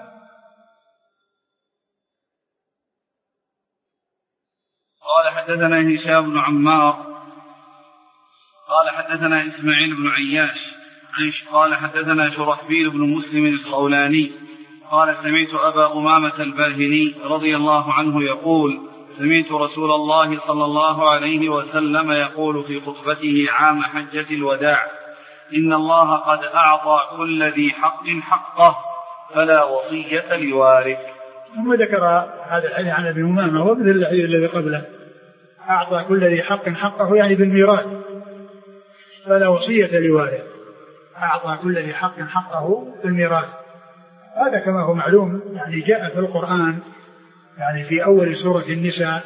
قال حدثنا هشام بن عمار قال حدثنا إسماعيل بن عياش قال حدثنا شرحبيل بن مسلم الخولاني قال سمعت أبا أمامة الباهلي رضي الله عنه يقول سمعت رسول الله صلى الله عليه وسلم يقول في خطبته عام حجة الوداع إن الله قد أعطى كل ذي حق حقه فلا وصية لوارث. ثم ذكر هذا الحديث عن أبي أمامة ومثل الحديث الذي قبله أعطى كل ذي حق حقه يعني بالميراث فلا وصية لوارث. أعطى كل ذي حق حقه بالميراث. هذا كما هو معلوم يعني جاء في القرآن يعني في أول سورة النساء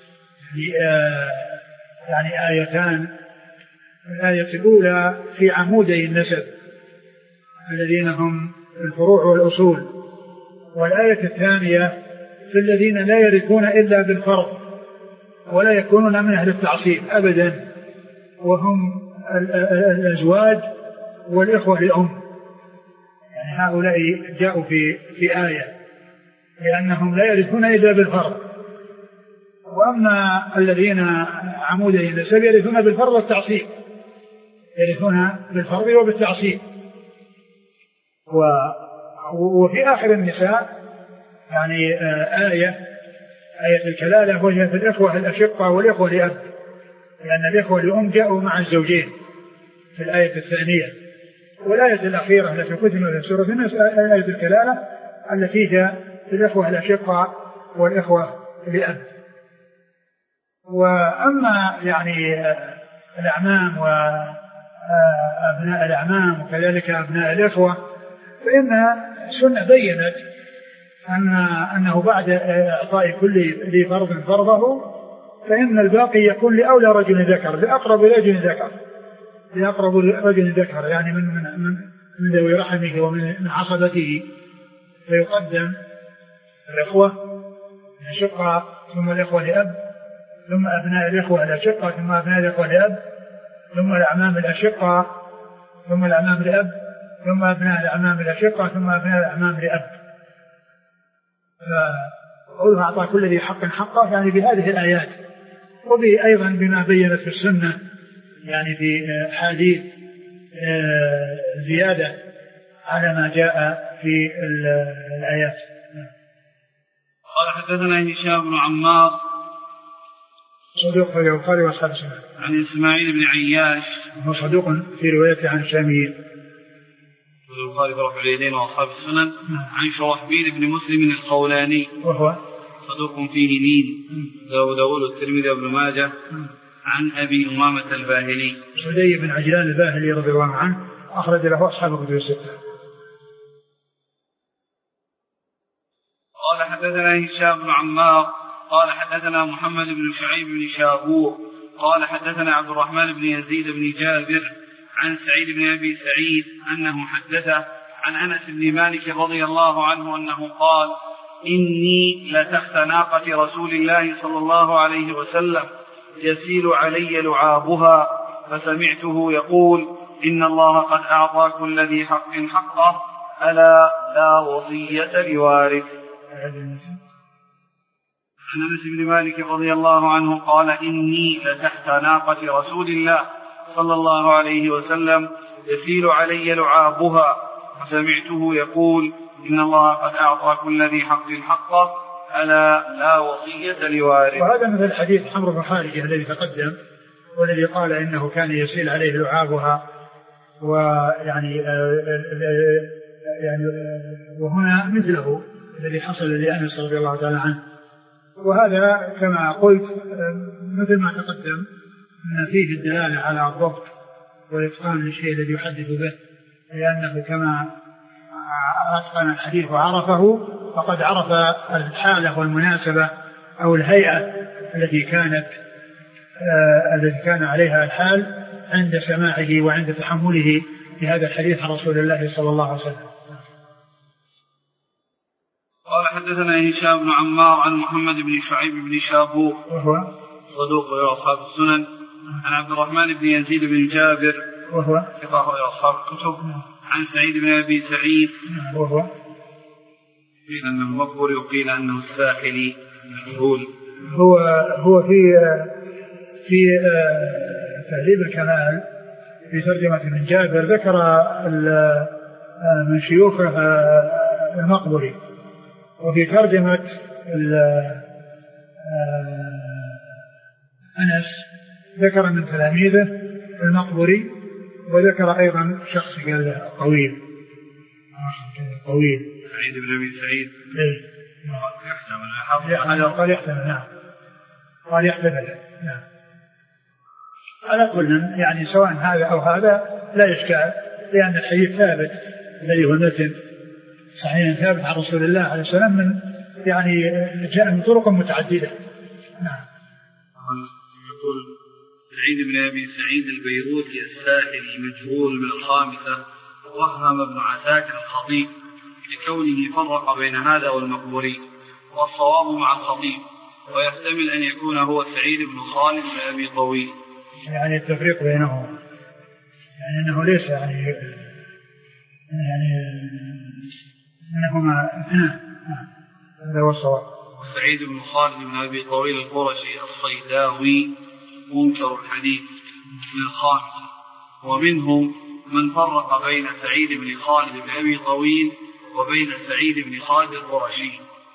يعني آيتان. الآية الأولى في عمودي النسب الذين هم الفروع والأصول والآية الثانية في الذين لا يرثون إلا بالفرض ولا يكونون من أهل التعصيب أبدا وهم الأزواج والإخوة لأم. يعني هؤلاء جاءوا في آية لأنهم لا يرثون إلا بالفرض. وأما الذين عمودي النسب يرثون بالفرض والتعصيب يرثون بالفرض وبالتعصيب. وفي آخر النساء يعني آية الكلالة وهي في الإخوة الأشقة والإخوة لأب لأن الإخوة لأم جاءوا مع الزوجين في الآية الثانية. والآية الأخيرة التي ختمت في سورة النساء آية الكلالة التي جاء في الإخوة الأشقة والإخوة لأب. وأما يعني الأعمام وأبناء الأعمام وكذلك أبناء الإخوة فإن السنة بيّنت أنه بعد إعطاء كل ذي فرض فرضه فإن الباقي يكون لأولى رجل ذكر لأقرب رجل ذكر يعني من ذوي رحمه ومن عصبته فيقدم الإخوة الأشقة ثم الإخوة لأب ثم أبناء الإخوة الأشقة ثم أبناء الإخوة لأب ثم الأعمام الأشقة ثم الأعمام لأب ثم أبناء الأعمام الأشقة ثم أبناء الأعمام لأب. فقوله أعطى كل ذي حق حقه يعني بهذه الآيات أيضا بما بينت في السنة يعني في حديث زيادة على ما جاء في الآيات. قال حدثنا هشام بن عمار صدوق في البخاري وأصحاب السنة. عن إسماعيل بن عياش هو صدوق في روايته عن الشاميين البخاري برفع اليدين وأصحاب السنن. عن شرحبيل بن مسلم الخولاني وهو صدوق فيه لين داود الترمذي وابن ماجه. عن أبي أمامة الباهلي سدي بن عجلان الباهلي رضي الله عنه أخرج له أصحاب الكتب الستة. قال حدثنا هشام بن عمار قال حدثنا محمد بن شعيب بن شابور قال حدثنا عبد الرحمن بن يزيد بن جابر عن سعيد بن أبي سعيد أنه حدثه عن أنس بن مالك رضي الله عنه أنه قال إني لتحت ناقة رسول الله صلى الله عليه وسلم يسيل علي لعابها فسمعته يقول إن الله قد أعطى كل ذي حق حقه ألا لا وصية لوارث. عن أنس بن مالك رضي الله عنه قال إني لتحت ناقة رسول الله صلى الله عليه وسلم يسيل علي لعابها فسمعته يقول إن الله قد أعطى كل ذي حق حقه ألا لا وصية لوارث. وهذا مثل حديث عمرو بن خارجة الذي تقدم والذي قال إنه كان يسيل عليه لعابها ويعني يعني وهنا مثله الذي حصل لأنس رضي الله تعالى عنه. وهذا كما قلت مثل ما تقدم أن فيه الدلالة على الضبط وإتقان للشيء الذي يحدث به، لأنه كما أتقن الحديث وعرفه فقد عرف الحالة والمناسبة أو الهيئة التي كان عليها الحال عند سماعه وعند تحمله لهذا الحديث عن رسول الله صلى الله عليه وسلم. قال حدثنا هشام بن عمار عن محمد بن شعيب بن شابور وهو صدوق أصحاب السنن، عن عبد الرحمن بن يزيد بن جابر وهو ثقة أصحاب الكتب، عن سعيد بن أبي سعيد وهو قيل أنه مقبول وقيل أنه الساحلي مجهول. هو في تهذيب الكمال في ترجمة ابن جابر ذكر من شيوخه المقبري، وفي ترجمة أنس ذكر من تلاميذه المقبري، وذكر أيضا شخص قال طويل سعيد بن أبي سعيد قال يحتمل نعم قال يحتمل نعم. على كل يعني سواء هذا أو هذا لا يشكال، لأن الحديث ثابت الذي هو المتن صحيح ثابت عن رسول الله عليه السلام من يعني جاء من طرق متعددة. نعم. يقول سعيد بن أبي سعيد البيروتي الساحلي مجهول من الخامسة، وهم ابن عساكر الخطيب لكونه فرق بين هذا والمقبوري، والصواب مع الخطيب، ويحتمل أن يكون هو سعيد بن خالد بن أبي طويل. يعني التفريق بينهم يعني أنه ليس يعني أنهما اثنان، هذا هو الصواب. سعيد بن خالد بن أبي طويل القرشي الصيداوي منكر الحديث من الخامسة، ومنهم من فرق بين سعيد بن خالد بن أبي طويل وبين سعيد بن خالد القرشي.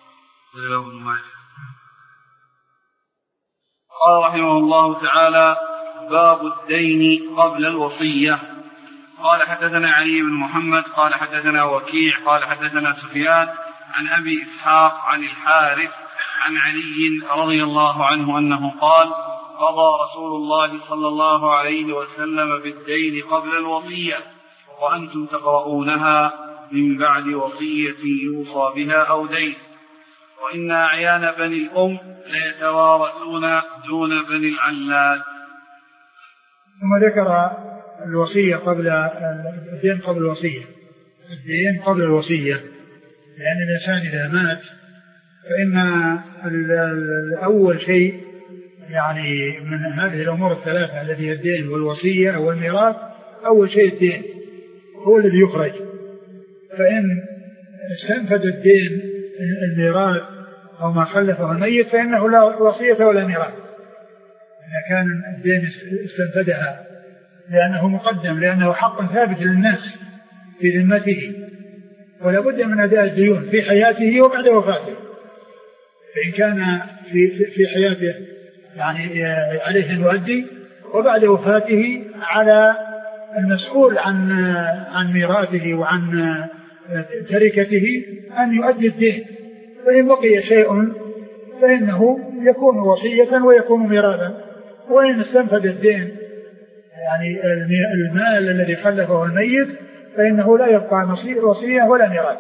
قال رحمه الله تعالى: باب الدين قبل الوصية. قال حدثنا علي بن محمد قال حدثنا وكيع قال حدثنا سفيان عن أبي إسحاق عن الحارث عن علي رضي الله عنه أنه قال: قضى رسول الله صلى الله عليه وسلم بالدين قبل الوصية وأنتم تقرؤونها من بعد وصية يوصى بها أو دين، وإن أعيان بني الأم ليتوارثون دون بني العلال. ثم ذكر الوصية قبل الدين قبل الوصية. الدين قبل الوصية لأن الإنسان إذا مات فإن الأول شيء يعني من هذه الأمور الثلاثة التي هي الدين والوصية والميراث، أول شيء الدين هو الذي يخرج، فإن استنفد الدين الميراث أو ما خلفه الميت فإنه لا وصية ولا ميراث. إذا كان الدين استنفدها لأنه مقدم، لأنه حق ثابت للناس في ذمته، ولا بد من أداء الديون في حياته وبعد وفاته. فإن كان في حياته يعني عليه أن يؤدي، وبعد وفاته على المسؤول عن ميراثه وعن تركته أن يؤدي الدين، فإن بقي شيء فإنه يكون وصية ويكون ميراثا. وإن استنفد الدين يعني المال الذي خلفه الميت فإنه لا يبقى وصية ولا ميراث.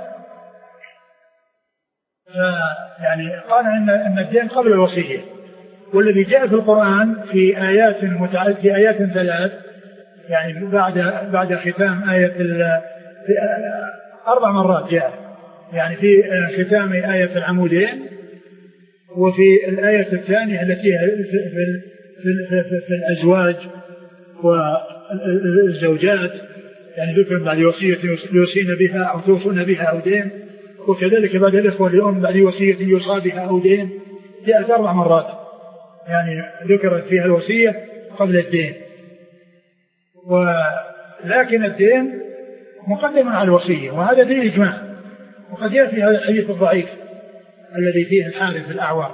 يعني قال أن الدين قبل الوصية، والذي جاء في القرآن في آيات ثلاث، يعني بعد ختام آية 4 مرات جاء، يعني في ختام آية العمودين، وفي الآية الثانية التي في الأزواج والزوجات، يعني ذكر بعد وصية يوصين بها أو توصون بها أو دين، وكذلك بعد الإخوة لأم بعد وصية يوصى بها أو دين، جاءت 4 مرات يعني ذكرت فيها الوصية قبل الدين. ولكن الدين مقدم على الوصية، وهذا فيه إجماع، وقد يأتي هذا الحديث الضعيف الذي فيه الحارث الأعور،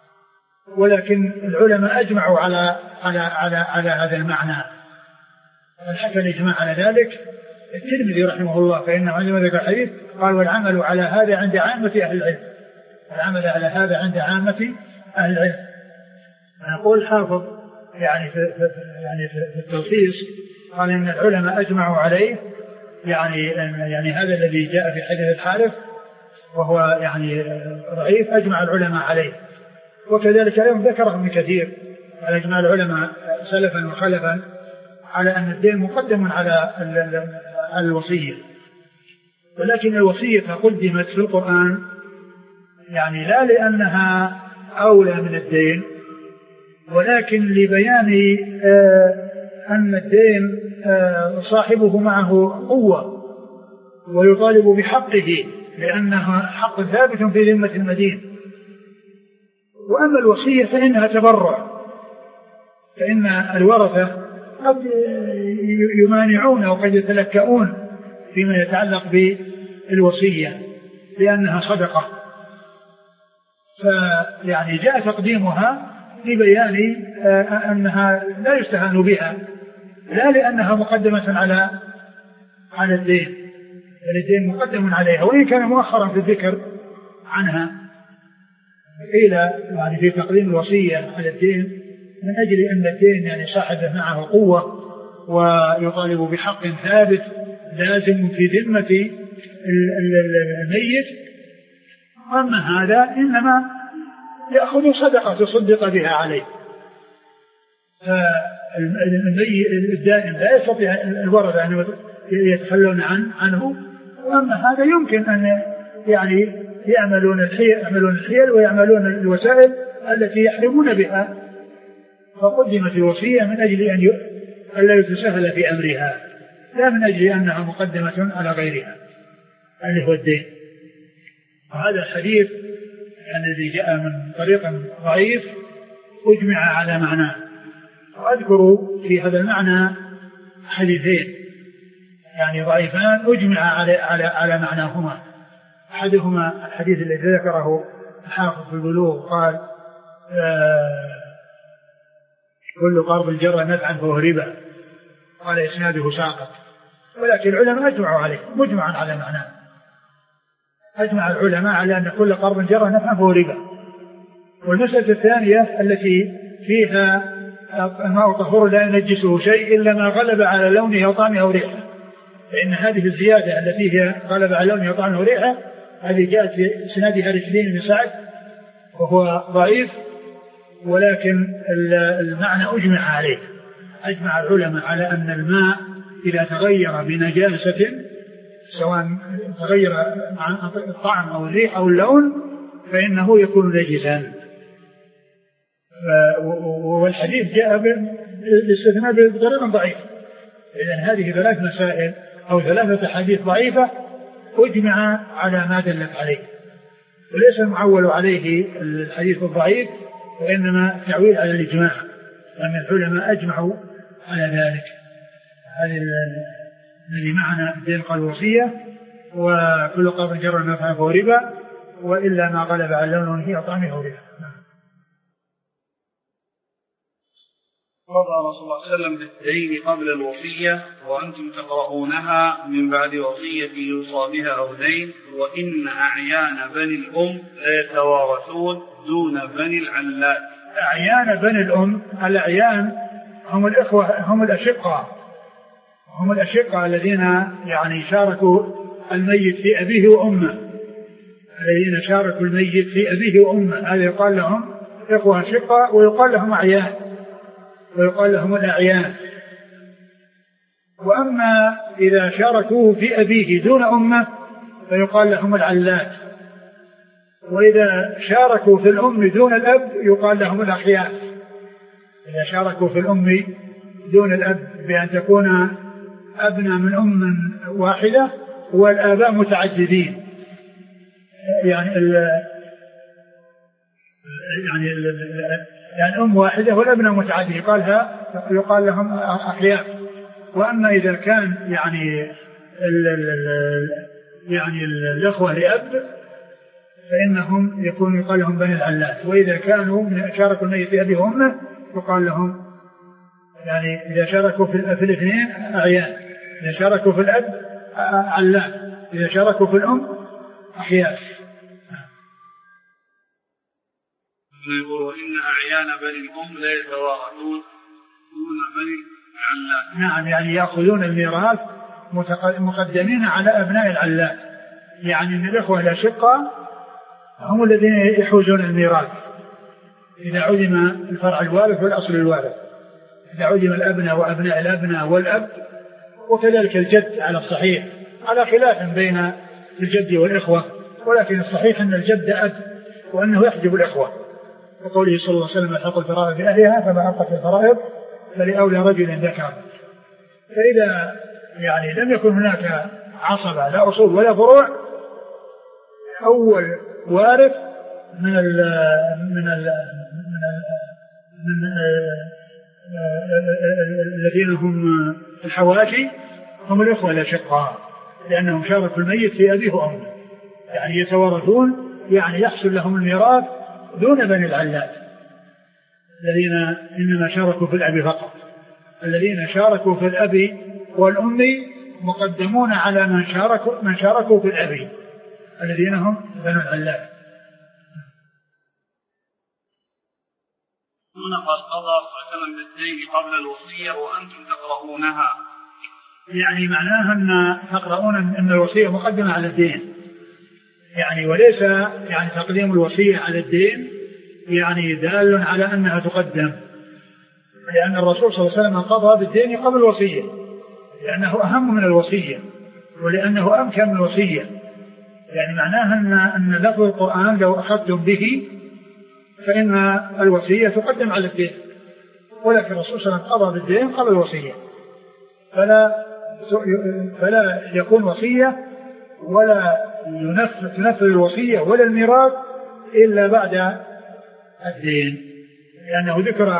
ولكن العلماء أجمعوا على هذا المعنى، الحكى الإجماع على ذلك الترمذي رحمه الله، فإنه عندما ذكر الحديث قال والعمل على هذا عند عامة أهل العلم، العمل على هذا عند عامة أهل العلم. يقول حافظ يعني في التلخيص قال إن العلماء أجمعوا عليه، يعني هذا الذي جاء في حديث الحارث وهو يعني ضعيف أجمع العلماء عليه. وكذلك اليوم ذكره ابن كثير على إجماع العلماء سلفا وخلفا على أن الدين مقدم على الوصية، ولكن الوصية قدمت في القرآن يعني لا لأنها أولى من الدين، ولكن لبيان أن الدين صاحبه معه قوة ويطالب بحقه لأنها حق ثابت في ذمة المدين. وأما الوصية فإنها تبرع، فإن الورثة قد يمانعون وقد يتلكؤون فيما يتعلق بالوصية لأنها صدقة، فيعني جاء تقديمها لبيان أنها لا يستهان بها، لا لأنها مقدمة على الدين، بل الدين مقدم عليها وإن كان مؤخرا في الذكر عنها. قيل يعني في تقديم الوصية على الدين من أجل أن الدين يعني صاحبه معه قوة ويطالب بحق ثابت لازم في ذمة الميت، أما هذا إنما يأخذ صدقة تصدق بها عليه. الدائم لا يستطيع الورثة أن يتخلون عنه، وأما هذا يمكن أن يعني يعملون الحيل ويعملون الوسائل التي يحرمون بها، فقدمت الوصية من أجل أن لا يتسهل في أمرها، لا من أجل أنها مقدمة على غيرها اللي هو الدين. وهذا الحديث الذي جاء من طريق ضعيف أجمع على معناه، وأذكر في هذا المعنى حديثين يعني ضعيفان أجمع على معناهما. أحدهما الحديث الذي ذكره الحافظ في البلوغ قال كل قرض جر نفعا فهو ربا، قال إسناده ساقط، ولكن العلماء أجمعوا عليه مجمعا على معناه. أجمع العلماء على أن كل قرض جر نفعا فهو ربا. والمسألة الثانية التي فيها الماء طهور لا ينجسه شيء إلا ما غلب على لونه أو طعمه أو ريحه، فإن هذه الزيادة التي هي غلب على لونه أو طعمه أو ريحه هذه جاءت في إسنادها رشدين بن سعد وهو ضعيف، ولكن المعنى أجمع عليه. أجمع العلماء على أن الماء إذا تغير بنجاسة سواء تغير عن الطعم أو الريح أو اللون فإنه يكون نجسا. والحديث جاء بالاستثناء بطريقة ضعيفة. إذن هذه ثلاث مسائل أو ثلاثة حديث ضعيفة أجمع على ما دلت عليه، وليس المعول عليه الحديث الضعيف، وإنما تعويل على الإجماع أن العلماء أجمعوا على ذلك. هذا الذي معنا الدين قال وصية وكل قرض جر نفعا فهو ربا وإلا ما غلب على لونه فيه طعمه ربا. قضى رسول الله صلى الله عليه وسلم بالدين قبل الوصية وأنتم تقرؤونها من بعد وصية يوصى بها أو دين، وإن أعيان بني الأم ليتوارثون دون بني العلات. أعيان بني الأم، الأعيان هم الإخوة، هم الأشقة الذين يعني شاركوا الميت في أبيه وأمه، الذين شاركوا الميت في أبيه وأمه، هذا يقال لهم إخوة أشقة ويقال لهم أعيان ويقال لهم الأعيان. وأما إذا شاركوه في أبيه دون أمه فيقال لهم العلات، وإذا شاركوا في الأم دون الأب يقال لهم الأخيار. إذا شاركوا في الأم دون الأب بأن تكون أبناء من أم واحدة والآباء متعددين، يعني أم واحدة والأبناء متعددين يقال لهم أخيار. وأما إذا كان يعني الأخوة لأب فإنهم يقال لهم بني العلات، وإذا كانوا شاركوا الميت في أبيه وأمه يقال لهم يعني إذا شاركوا في الاثنين أعيان، إذا شاركوا في الأب علان، إذا شاركوا في الأم أخياس. يقولوا إن أعيان بني الأم لا يتوارثون دون بني العلات. نعم، يعني يأخذون الميراث مقدمين على أبناء العلات، يعني من الإخوة الأشقة هم الذين يحوزون الميراث إذا عدم الفرع الوارث والأصل الوارث، إذا عدم الأبناء وأبناء الأبناء والأب، وكذلك الجد على الصحيح، على خلاف بين الجد والإخوة، ولكن الصحيح أن الجد أب وأنه يحجب الإخوة، وقوله صلى الله عليه وسلم الحق الفرائض بأهلها فما ألقت الفرائض فلأولى رجل ذكر. فإذا يعني لم يكن هناك عصبة لا أصول ولا فروع، أول وارث من الذين هم الحواشي هم الإخوة الأشقاء، لأنهم شاركوا الميت في أبيه وأمه، يعني يتوارثون، يعني يحصل لهم الميراث دون بني العلات الذين إنما شاركوا في الأب فقط. الذين شاركوا في الأب والأم مقدمون على من شاركوا في الأب الذين هم بنو العلات. هنا قد قضى قسما بالدين قبل الوصية وأنتم تقرؤونها، يعني معناها أن تقرؤون أن الوصية مقدمة على الدين، يعني وليس يعني تقديم الوصية على الدين يعني دال على أنها تقدم، لأن الرسول صلى الله عليه وسلم قضى بالدين قبل الوصية لأنه أهم من الوصية ولأنه أمكن من الوصية. يعني معناها أن لفظ القرآن لو أخذتم به فإن الوصية تقدم على الدين، ولكن الرسول صلى الله عليه وسلم قضى بالدين قبل الوصية، فلا يكون وصية ولا تنفذ الوصية ولا الميراث إلا بعد الدين، لأنه ذكر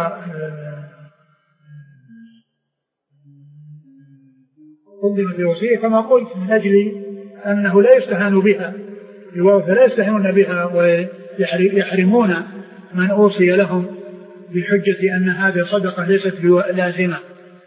قدمت الوصية كما قلت من أجل أنه لا يستهان بها، الورثة لا يستهانون بها ويحرمون من أوصي لهم بحجة أن هذه صدقة ليست لازمة.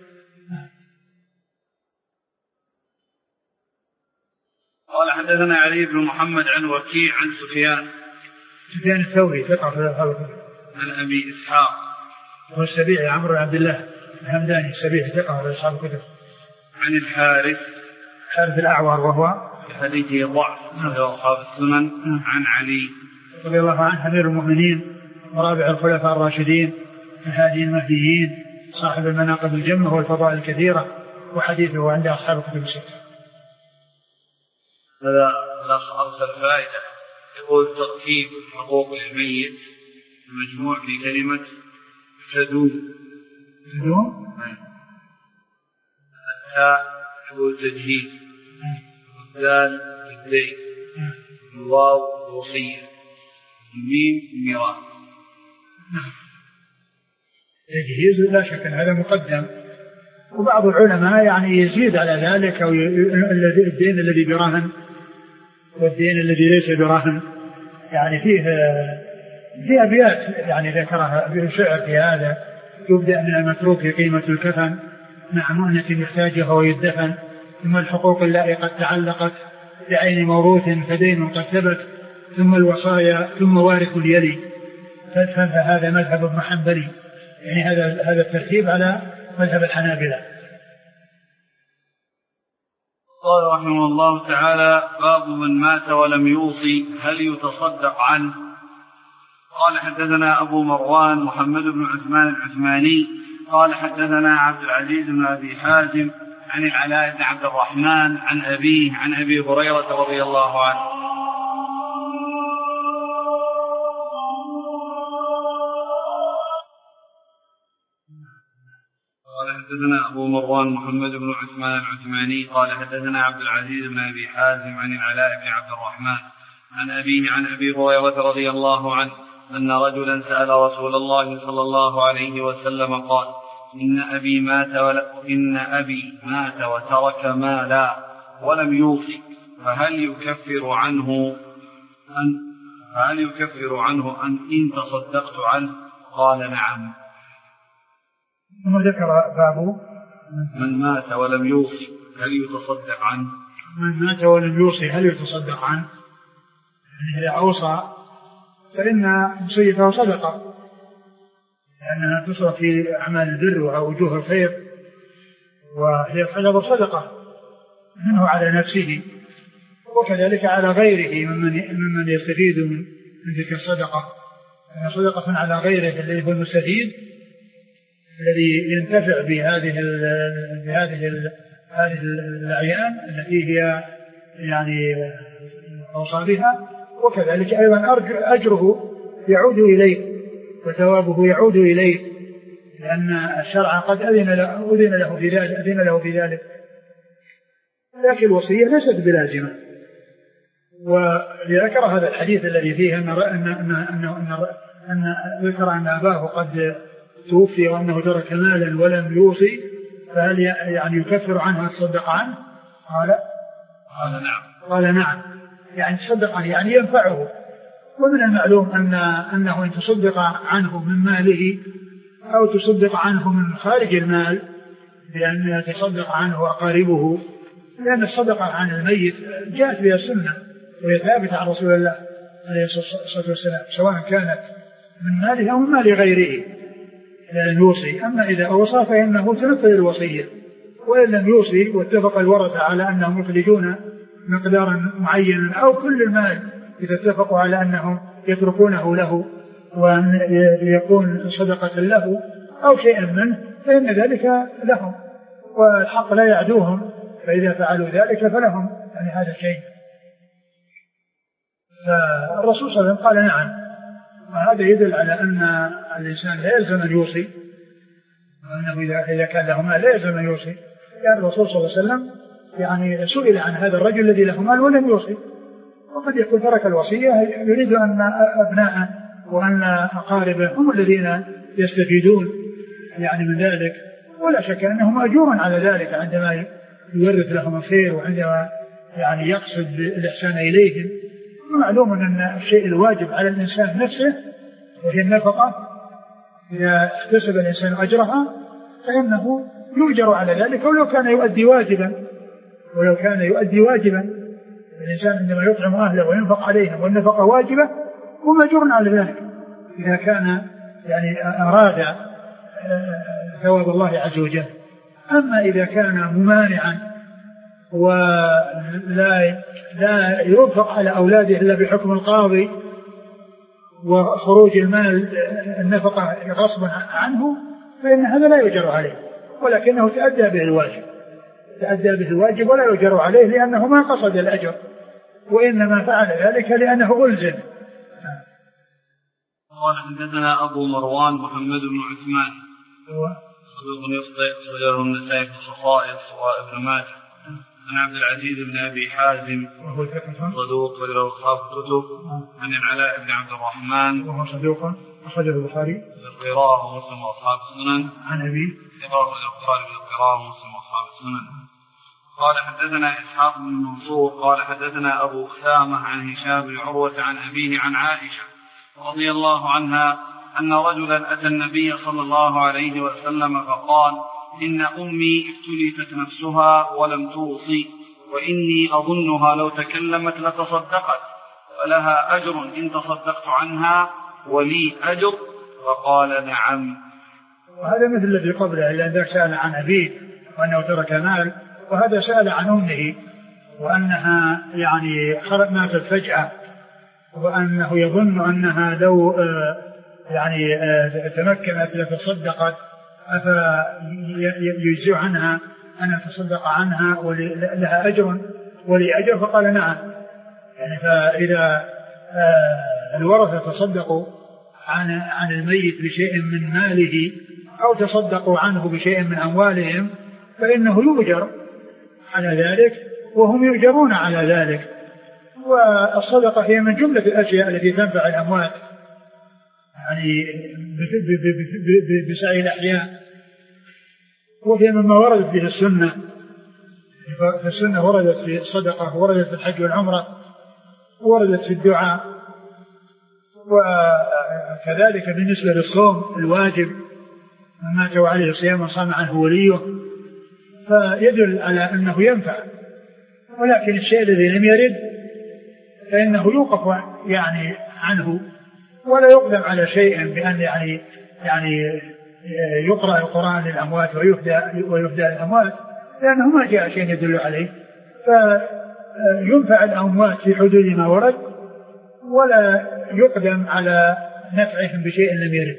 قال حدثنا علي بن محمد عن وكيع عن سفيان الثوري ثقة عن أبي إسحاق والسبيعي عمرو بن عبد الله الهمداني السبيعي ثقة على أصحاب الكتب. عن الحارث الأعور وهو حديثه ضعف أصحاب السنن. عن علي رضي الله عنه أمير المؤمنين ورابع الخلفاء الراشدين الهاديين المهديين صاحب المناقب الجمة والفضائل الكثيرة، وحديثه عند أصحاب الكتب الستة. هذا الأخ أرسل فائدة، يقول ترتيب حقوق الميت مجموع في كلمة تدوم. التاء يقول تجهيز، والدال الدين، الواو الوصية، الميم الميراث. تجهيز لا شك أن هذا مقدم، وبعض العلماء يعني يزيد على ذلك، أو الدين الذي براهن والدين الذي ليس براهن، يعني فيه أبيات يعني ذكرها بالشعر في هذا، يبدأ من المتروك قيمة الكفن مع مؤنة يحتاجها ويدفن، ثم الحقوق التي قد تعلقت بعين موروث فدين قد ثبت، ثم الوصايا، ثم وارث يلي. فهذا مذهب ابن حنبل، يعني هذا الترتيب على مذهب الحنابلة. قال رحمه الله تعالى: باب من مات ولم يوصي هل يتصدق عنه؟ قال حدثنا أبو مروان محمد بن عثمان العثماني قال حدثنا عبد العزيز بن أبي حازم عن العلاء بن عبد الرحمن عن أبيه عن أبي هريرة رضي الله عنه قال حدثنا أبو مروان محمد بن عثمان العثماني قال حدثنا عبد العزيز بن أبي حازم عن العلاء بن عبد الرحمن عن أبيه عن أبي هريرة رضي الله عنه أن رجلا سأل رسول الله صلى الله عليه وسلم قال: إن أبي مات وترك مالا ولم يوصي فهل يكفر عنه أن إن تصدقت عنه؟ قال: نعم. ثم ذكر باب من مات ولم يوصي هل يتصدق عنه؟ من مات ولم يوصي هل يتصدق عنه؟ يعني إذا أوصى فإن وصيته صدقة، لأنها تصرف في أعمال البر ووجوه الخير، وهي صدقة منه على نفسه وكذلك على غيره ممن يستفيد من تلك الصدقة. صدقة على غيره الذي هو المستفيد الذي ينتفع بهذه الأعيان التي هي يعني أوصى بها، وكذلك أيضا أجره يعود إليه وثوابه يعود إليه، لأن الشرع قد أذن له في ذلك. لكن الوصية ليست بلازمة. وذكر هذا الحديث الذي فيه أن ذكر أن أباه قد توفي وأنه ترك مالا ولم يوصي، فهل يعني يكفر عنه ويتصدق عنه؟ قال نعم، يعني تصدق عنه يعني ينفعه. ومن المعلوم أنه إن تصدق عنه من ماله أو تصدق عنه من خارج المال بأن يتصدق عنه أقاربه، لأن الصدقة عن الميت جاءت بها السنة وهي ثابتة عن رسول الله عليه الصلاة والسلام، سواء كانت من ماله أو من مال غيره لأن يوصي. أما إذا أوصى فإنه تنفذ الوصية، وإن لم يوصي واتفق الورثة على أنهم يخرجون مقدارا معينا أو كل المال إذا اتفقوا على أنهم يتركونه له وأن يكون صدقة له أو شيئا منه فإن ذلك لهم، والحق لا يعدوهم، فإذا فعلوا ذلك فلهم يعني هذا الشيء. فالرسول صلى الله عليه وسلم قال نعم، وهذا يدل على أن الإنسان لا يلزم أن يوصي، وأنه إذا كان له مال لا يلزم أن يوصي، لأن الرسول صلى الله عليه وسلم يعني سئل عن هذا الرجل الذي له مال ولم يوصي، وقد يكون ترك الوصية يريد أن أبناءه وأن أقاربه هم الذين يستفيدون يعني من ذلك، ولا شك أنه مأجور على ذلك عندما يورث لهم الخير وعندما يعني يقصد الإحسان إليهم. معلوم أن الشيء الواجب على الإنسان نفسه وهي النفقة، إذا اكتسب الإنسان أجرها فإنه يؤجر على ذلك ولو كان يؤدي واجبا. الإنسان عندما يطعم أهله وينفق عليهم والنفقة واجبة هو مأجور على ذلك إذا كان يعني أراد ثواب الله عز وجل. أما إذا كان ممانعا ولا ينفق على أولاده إلا بحكم القاضي وخروج المال النفقة غصبا عنه فإن هذا لا يؤجر عليه، ولكنه تأدى به الواجب ولا يؤجر عليه لأنه ما قصد الأجر، وإنما فعل ذلك لأنه ألزم. قال حدثنا أبو مروان محمد بن عثمان صدوق يخطئ أخرجه النسائي في الخصائص وابن ماجه، عن عبد العزيز بن أبي حازم صدوق وله أصحاب الكتب، عن العلاء بن عبد الرحمن وهو صدوق أخرجه البخاري بالقراءة ومسلم وأصحاب السنن، عن أبي البخاري بالقراءة ومسلم وأصحاب السنن. قال حدثنا إسحاق بن منصور قال حدثنا أبو أسامة عن هشام بن عروة عن أبيه عن عائشة رضي الله عنها أن رجلا أتى النبي صلى الله عليه وسلم فقال إن أمي ابتليت نفسها ولم توصي وإني أظنها لو تكلمت لتصدقت فلها أجر إن تصدقت عنها ولي أجر، فقال نعم. وهذا مثل الذي قبله، إلا سأل عن أبيه وأنه ترك مال، وهذا سأل عن أمه وأنها يعني ماتت فجأة، وأنه يظن أنها لو يعني تمكنت لتصدقت أفيجزع عنها أن تصدق عنها ولها أجر ولي أجر، فقال نعم. يعني فإذا الورثة تصدقوا عن الميت بشيء من ماله أو تصدقوا عنه بشيء من أموالهم فإنه يؤجر على ذلك وهم يؤجرون على ذلك. والصدقة هي من جملة الأشياء التي تنفع الأموات يعني بسعي الأحياء، وفي مما وردت به السنة. فالسنة وردت في الصدقة، وردت في الحج والعمرة، وردت في الدعاء، وكذلك بالنسبة للصوم الواجب من مات وعليه صيام صام عنه وليه، فيدل على أنه ينفع. ولكن الشيء الذي لم يرد فإنه يوقف يعني عنه، ولا يقدم على شيء بأن يعني يقرأ القرآن للأموات ويهدى للأموات، لأنه ما جاء شيء يدل عليه، فينفع الأموات في حدود ما ورد، ولا يقدم على نفعهم بشيء لم يرد.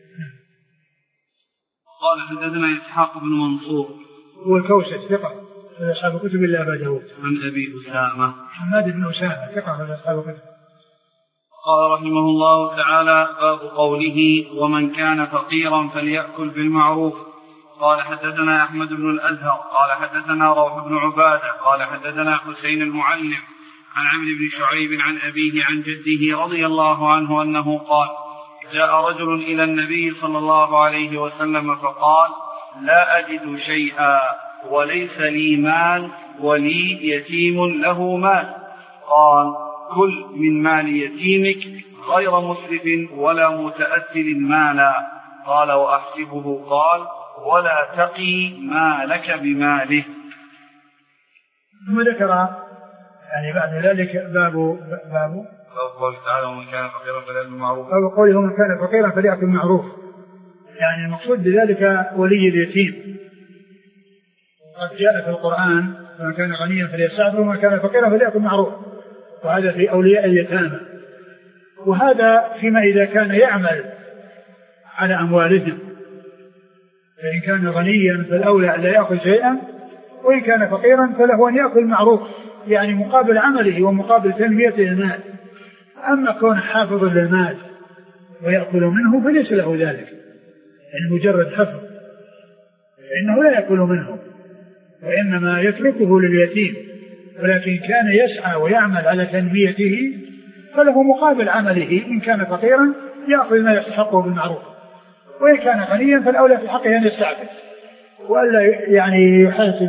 قال حدثنا إسحاق بن منصور هو الكوسج ثقة في أصحاب الكتب إلا أبا داود. عن أبي أسامة حماد بن أسامة ثقة في أصحاب الكتب. قال رحمه الله تعالى: باب قوله: ومن كان فقيرا فليأكل بالمعروف. قال حدثنا أحمد بن الأزهر قال حدثنا روح بن عبادة قال حدثنا حسين المعلم عن عمرو بن شعيب عن أبيه عن جده رضي الله عنه أنه قال: جاء رجل إلى النبي صلى الله عليه وسلم فقال: لا أجد شيئا وليس لي مال ولي يتيم له مال. قال: كل من مال يتيمك غير مسرف ولا متأثل مالا. قال: وأحسبه. قال: ولا تقي مالك بماله. ثم ذكر يعني بعد ذلك باب قوله تعالى: ومن كان فقيرا فليأكل بالمعروف. باب قوله: ومن كان فقيرا فليأكل بالمعروف، يعني المقصود بذلك ولي اليتيم. قد جاء في القرآن: ومن كان غنيا فليستعفف ومن كان فقيرا فليأكل بالمعروف، وهذا في أولياء اليتامى. وهذا فيما إذا كان يعمل على أموالهم، فإن كان غنيا فالأولى لا يأكل شيئا، وإن كان فقيرا فله أن يأكل معروف، يعني مقابل عمله ومقابل تنمية المال. أما كون حافظ للمال ويأكل منه فليس له ذلك، يعني مجرد حفظ، فإنه لا يأكل منه وإنما يتركه لليتيم. ولكن كان يسعى ويعمل على تنميته فله مقابل عمله، إن كان فقيرا يأخذ ما يستحقه بالمعروف، وإن كان غنيا فالأولى في حقه أن يستعفف وألا يعني يحاسب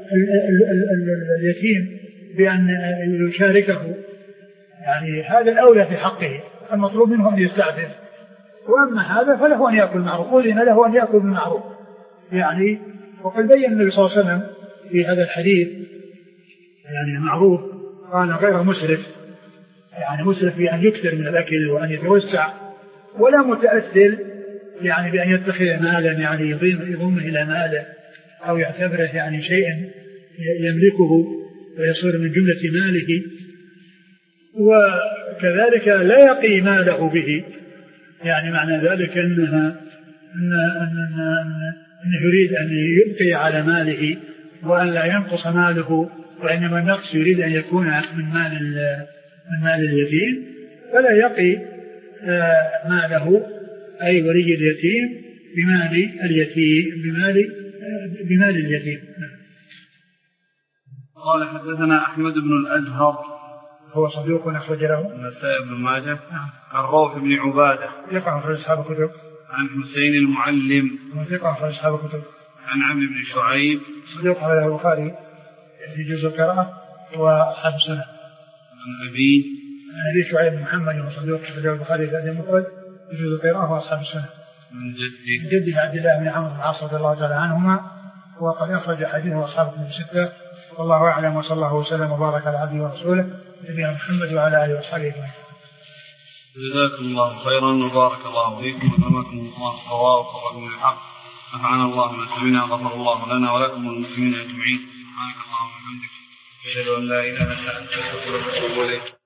اليتيم بأن يشاركه، يعني هذا الأولى في حقه، المطلوب منه أن يستعفف. وأما هذا فله أن يأكل معروف، وإذن له أن يأكل بالمعروف يعني. وقد بين النبي صلى الله عليه وسلم في هذا الحديث يعني معروف، قال: غير مسرف، يعني مسرف بأن يكثر من الأكل وأن يتوسع، ولا متأثل يعني بأن يتخذ مالا يعني يضم إلى ماله أو يعتبره يعني شيء يملكه ويصير من جملة ماله، وكذلك لا يقي ماله به، يعني معنى ذلك أنه يريد أن يبقي على ماله وأن لا ينقص ماله، وإنما النقص يريد أن يكون من مال اليتيم، فلا يقي ماله أي ولي اليتيم بمال اليتيم. قال حدثنا أحمد بن الأزهر هو صدوق أخرج له النسائي بن ماجه. عن روح بن عبادة ثقة في أصحاب الكتب. عن حسين المعلم ثقة في أصحاب الكتب. عن عمرو بن شعيب صدوق على البخاري في جزء القراءة وأصحاب السنة. عن أبي شعيب بن محمد وصدوق في البخاري في المفرد في جزء القراءة وأصحاب السنة. من جده عبد الله بن عمرو بن العاص رضي الله تعالى عنهما، وقد أخرج حديثه أصحاب الكتب الستة. والله أعلم، وصلى الله وسلم وبارك على عبده ورسوله نبينا محمد وعلى آله وصحبه أجمعين. جزاكم الله خيرا وبارك الله فيكم وأكرمكم الله الصواب وفقكم للحق. نفعنا الله بما سمعنا، غفر الله لنا ولكم والمسلمين أجمعين. سبحانك اللهم وبحمدك، أشهد أن لا إله إلا أنت، أستغفرك وأتوب إليك.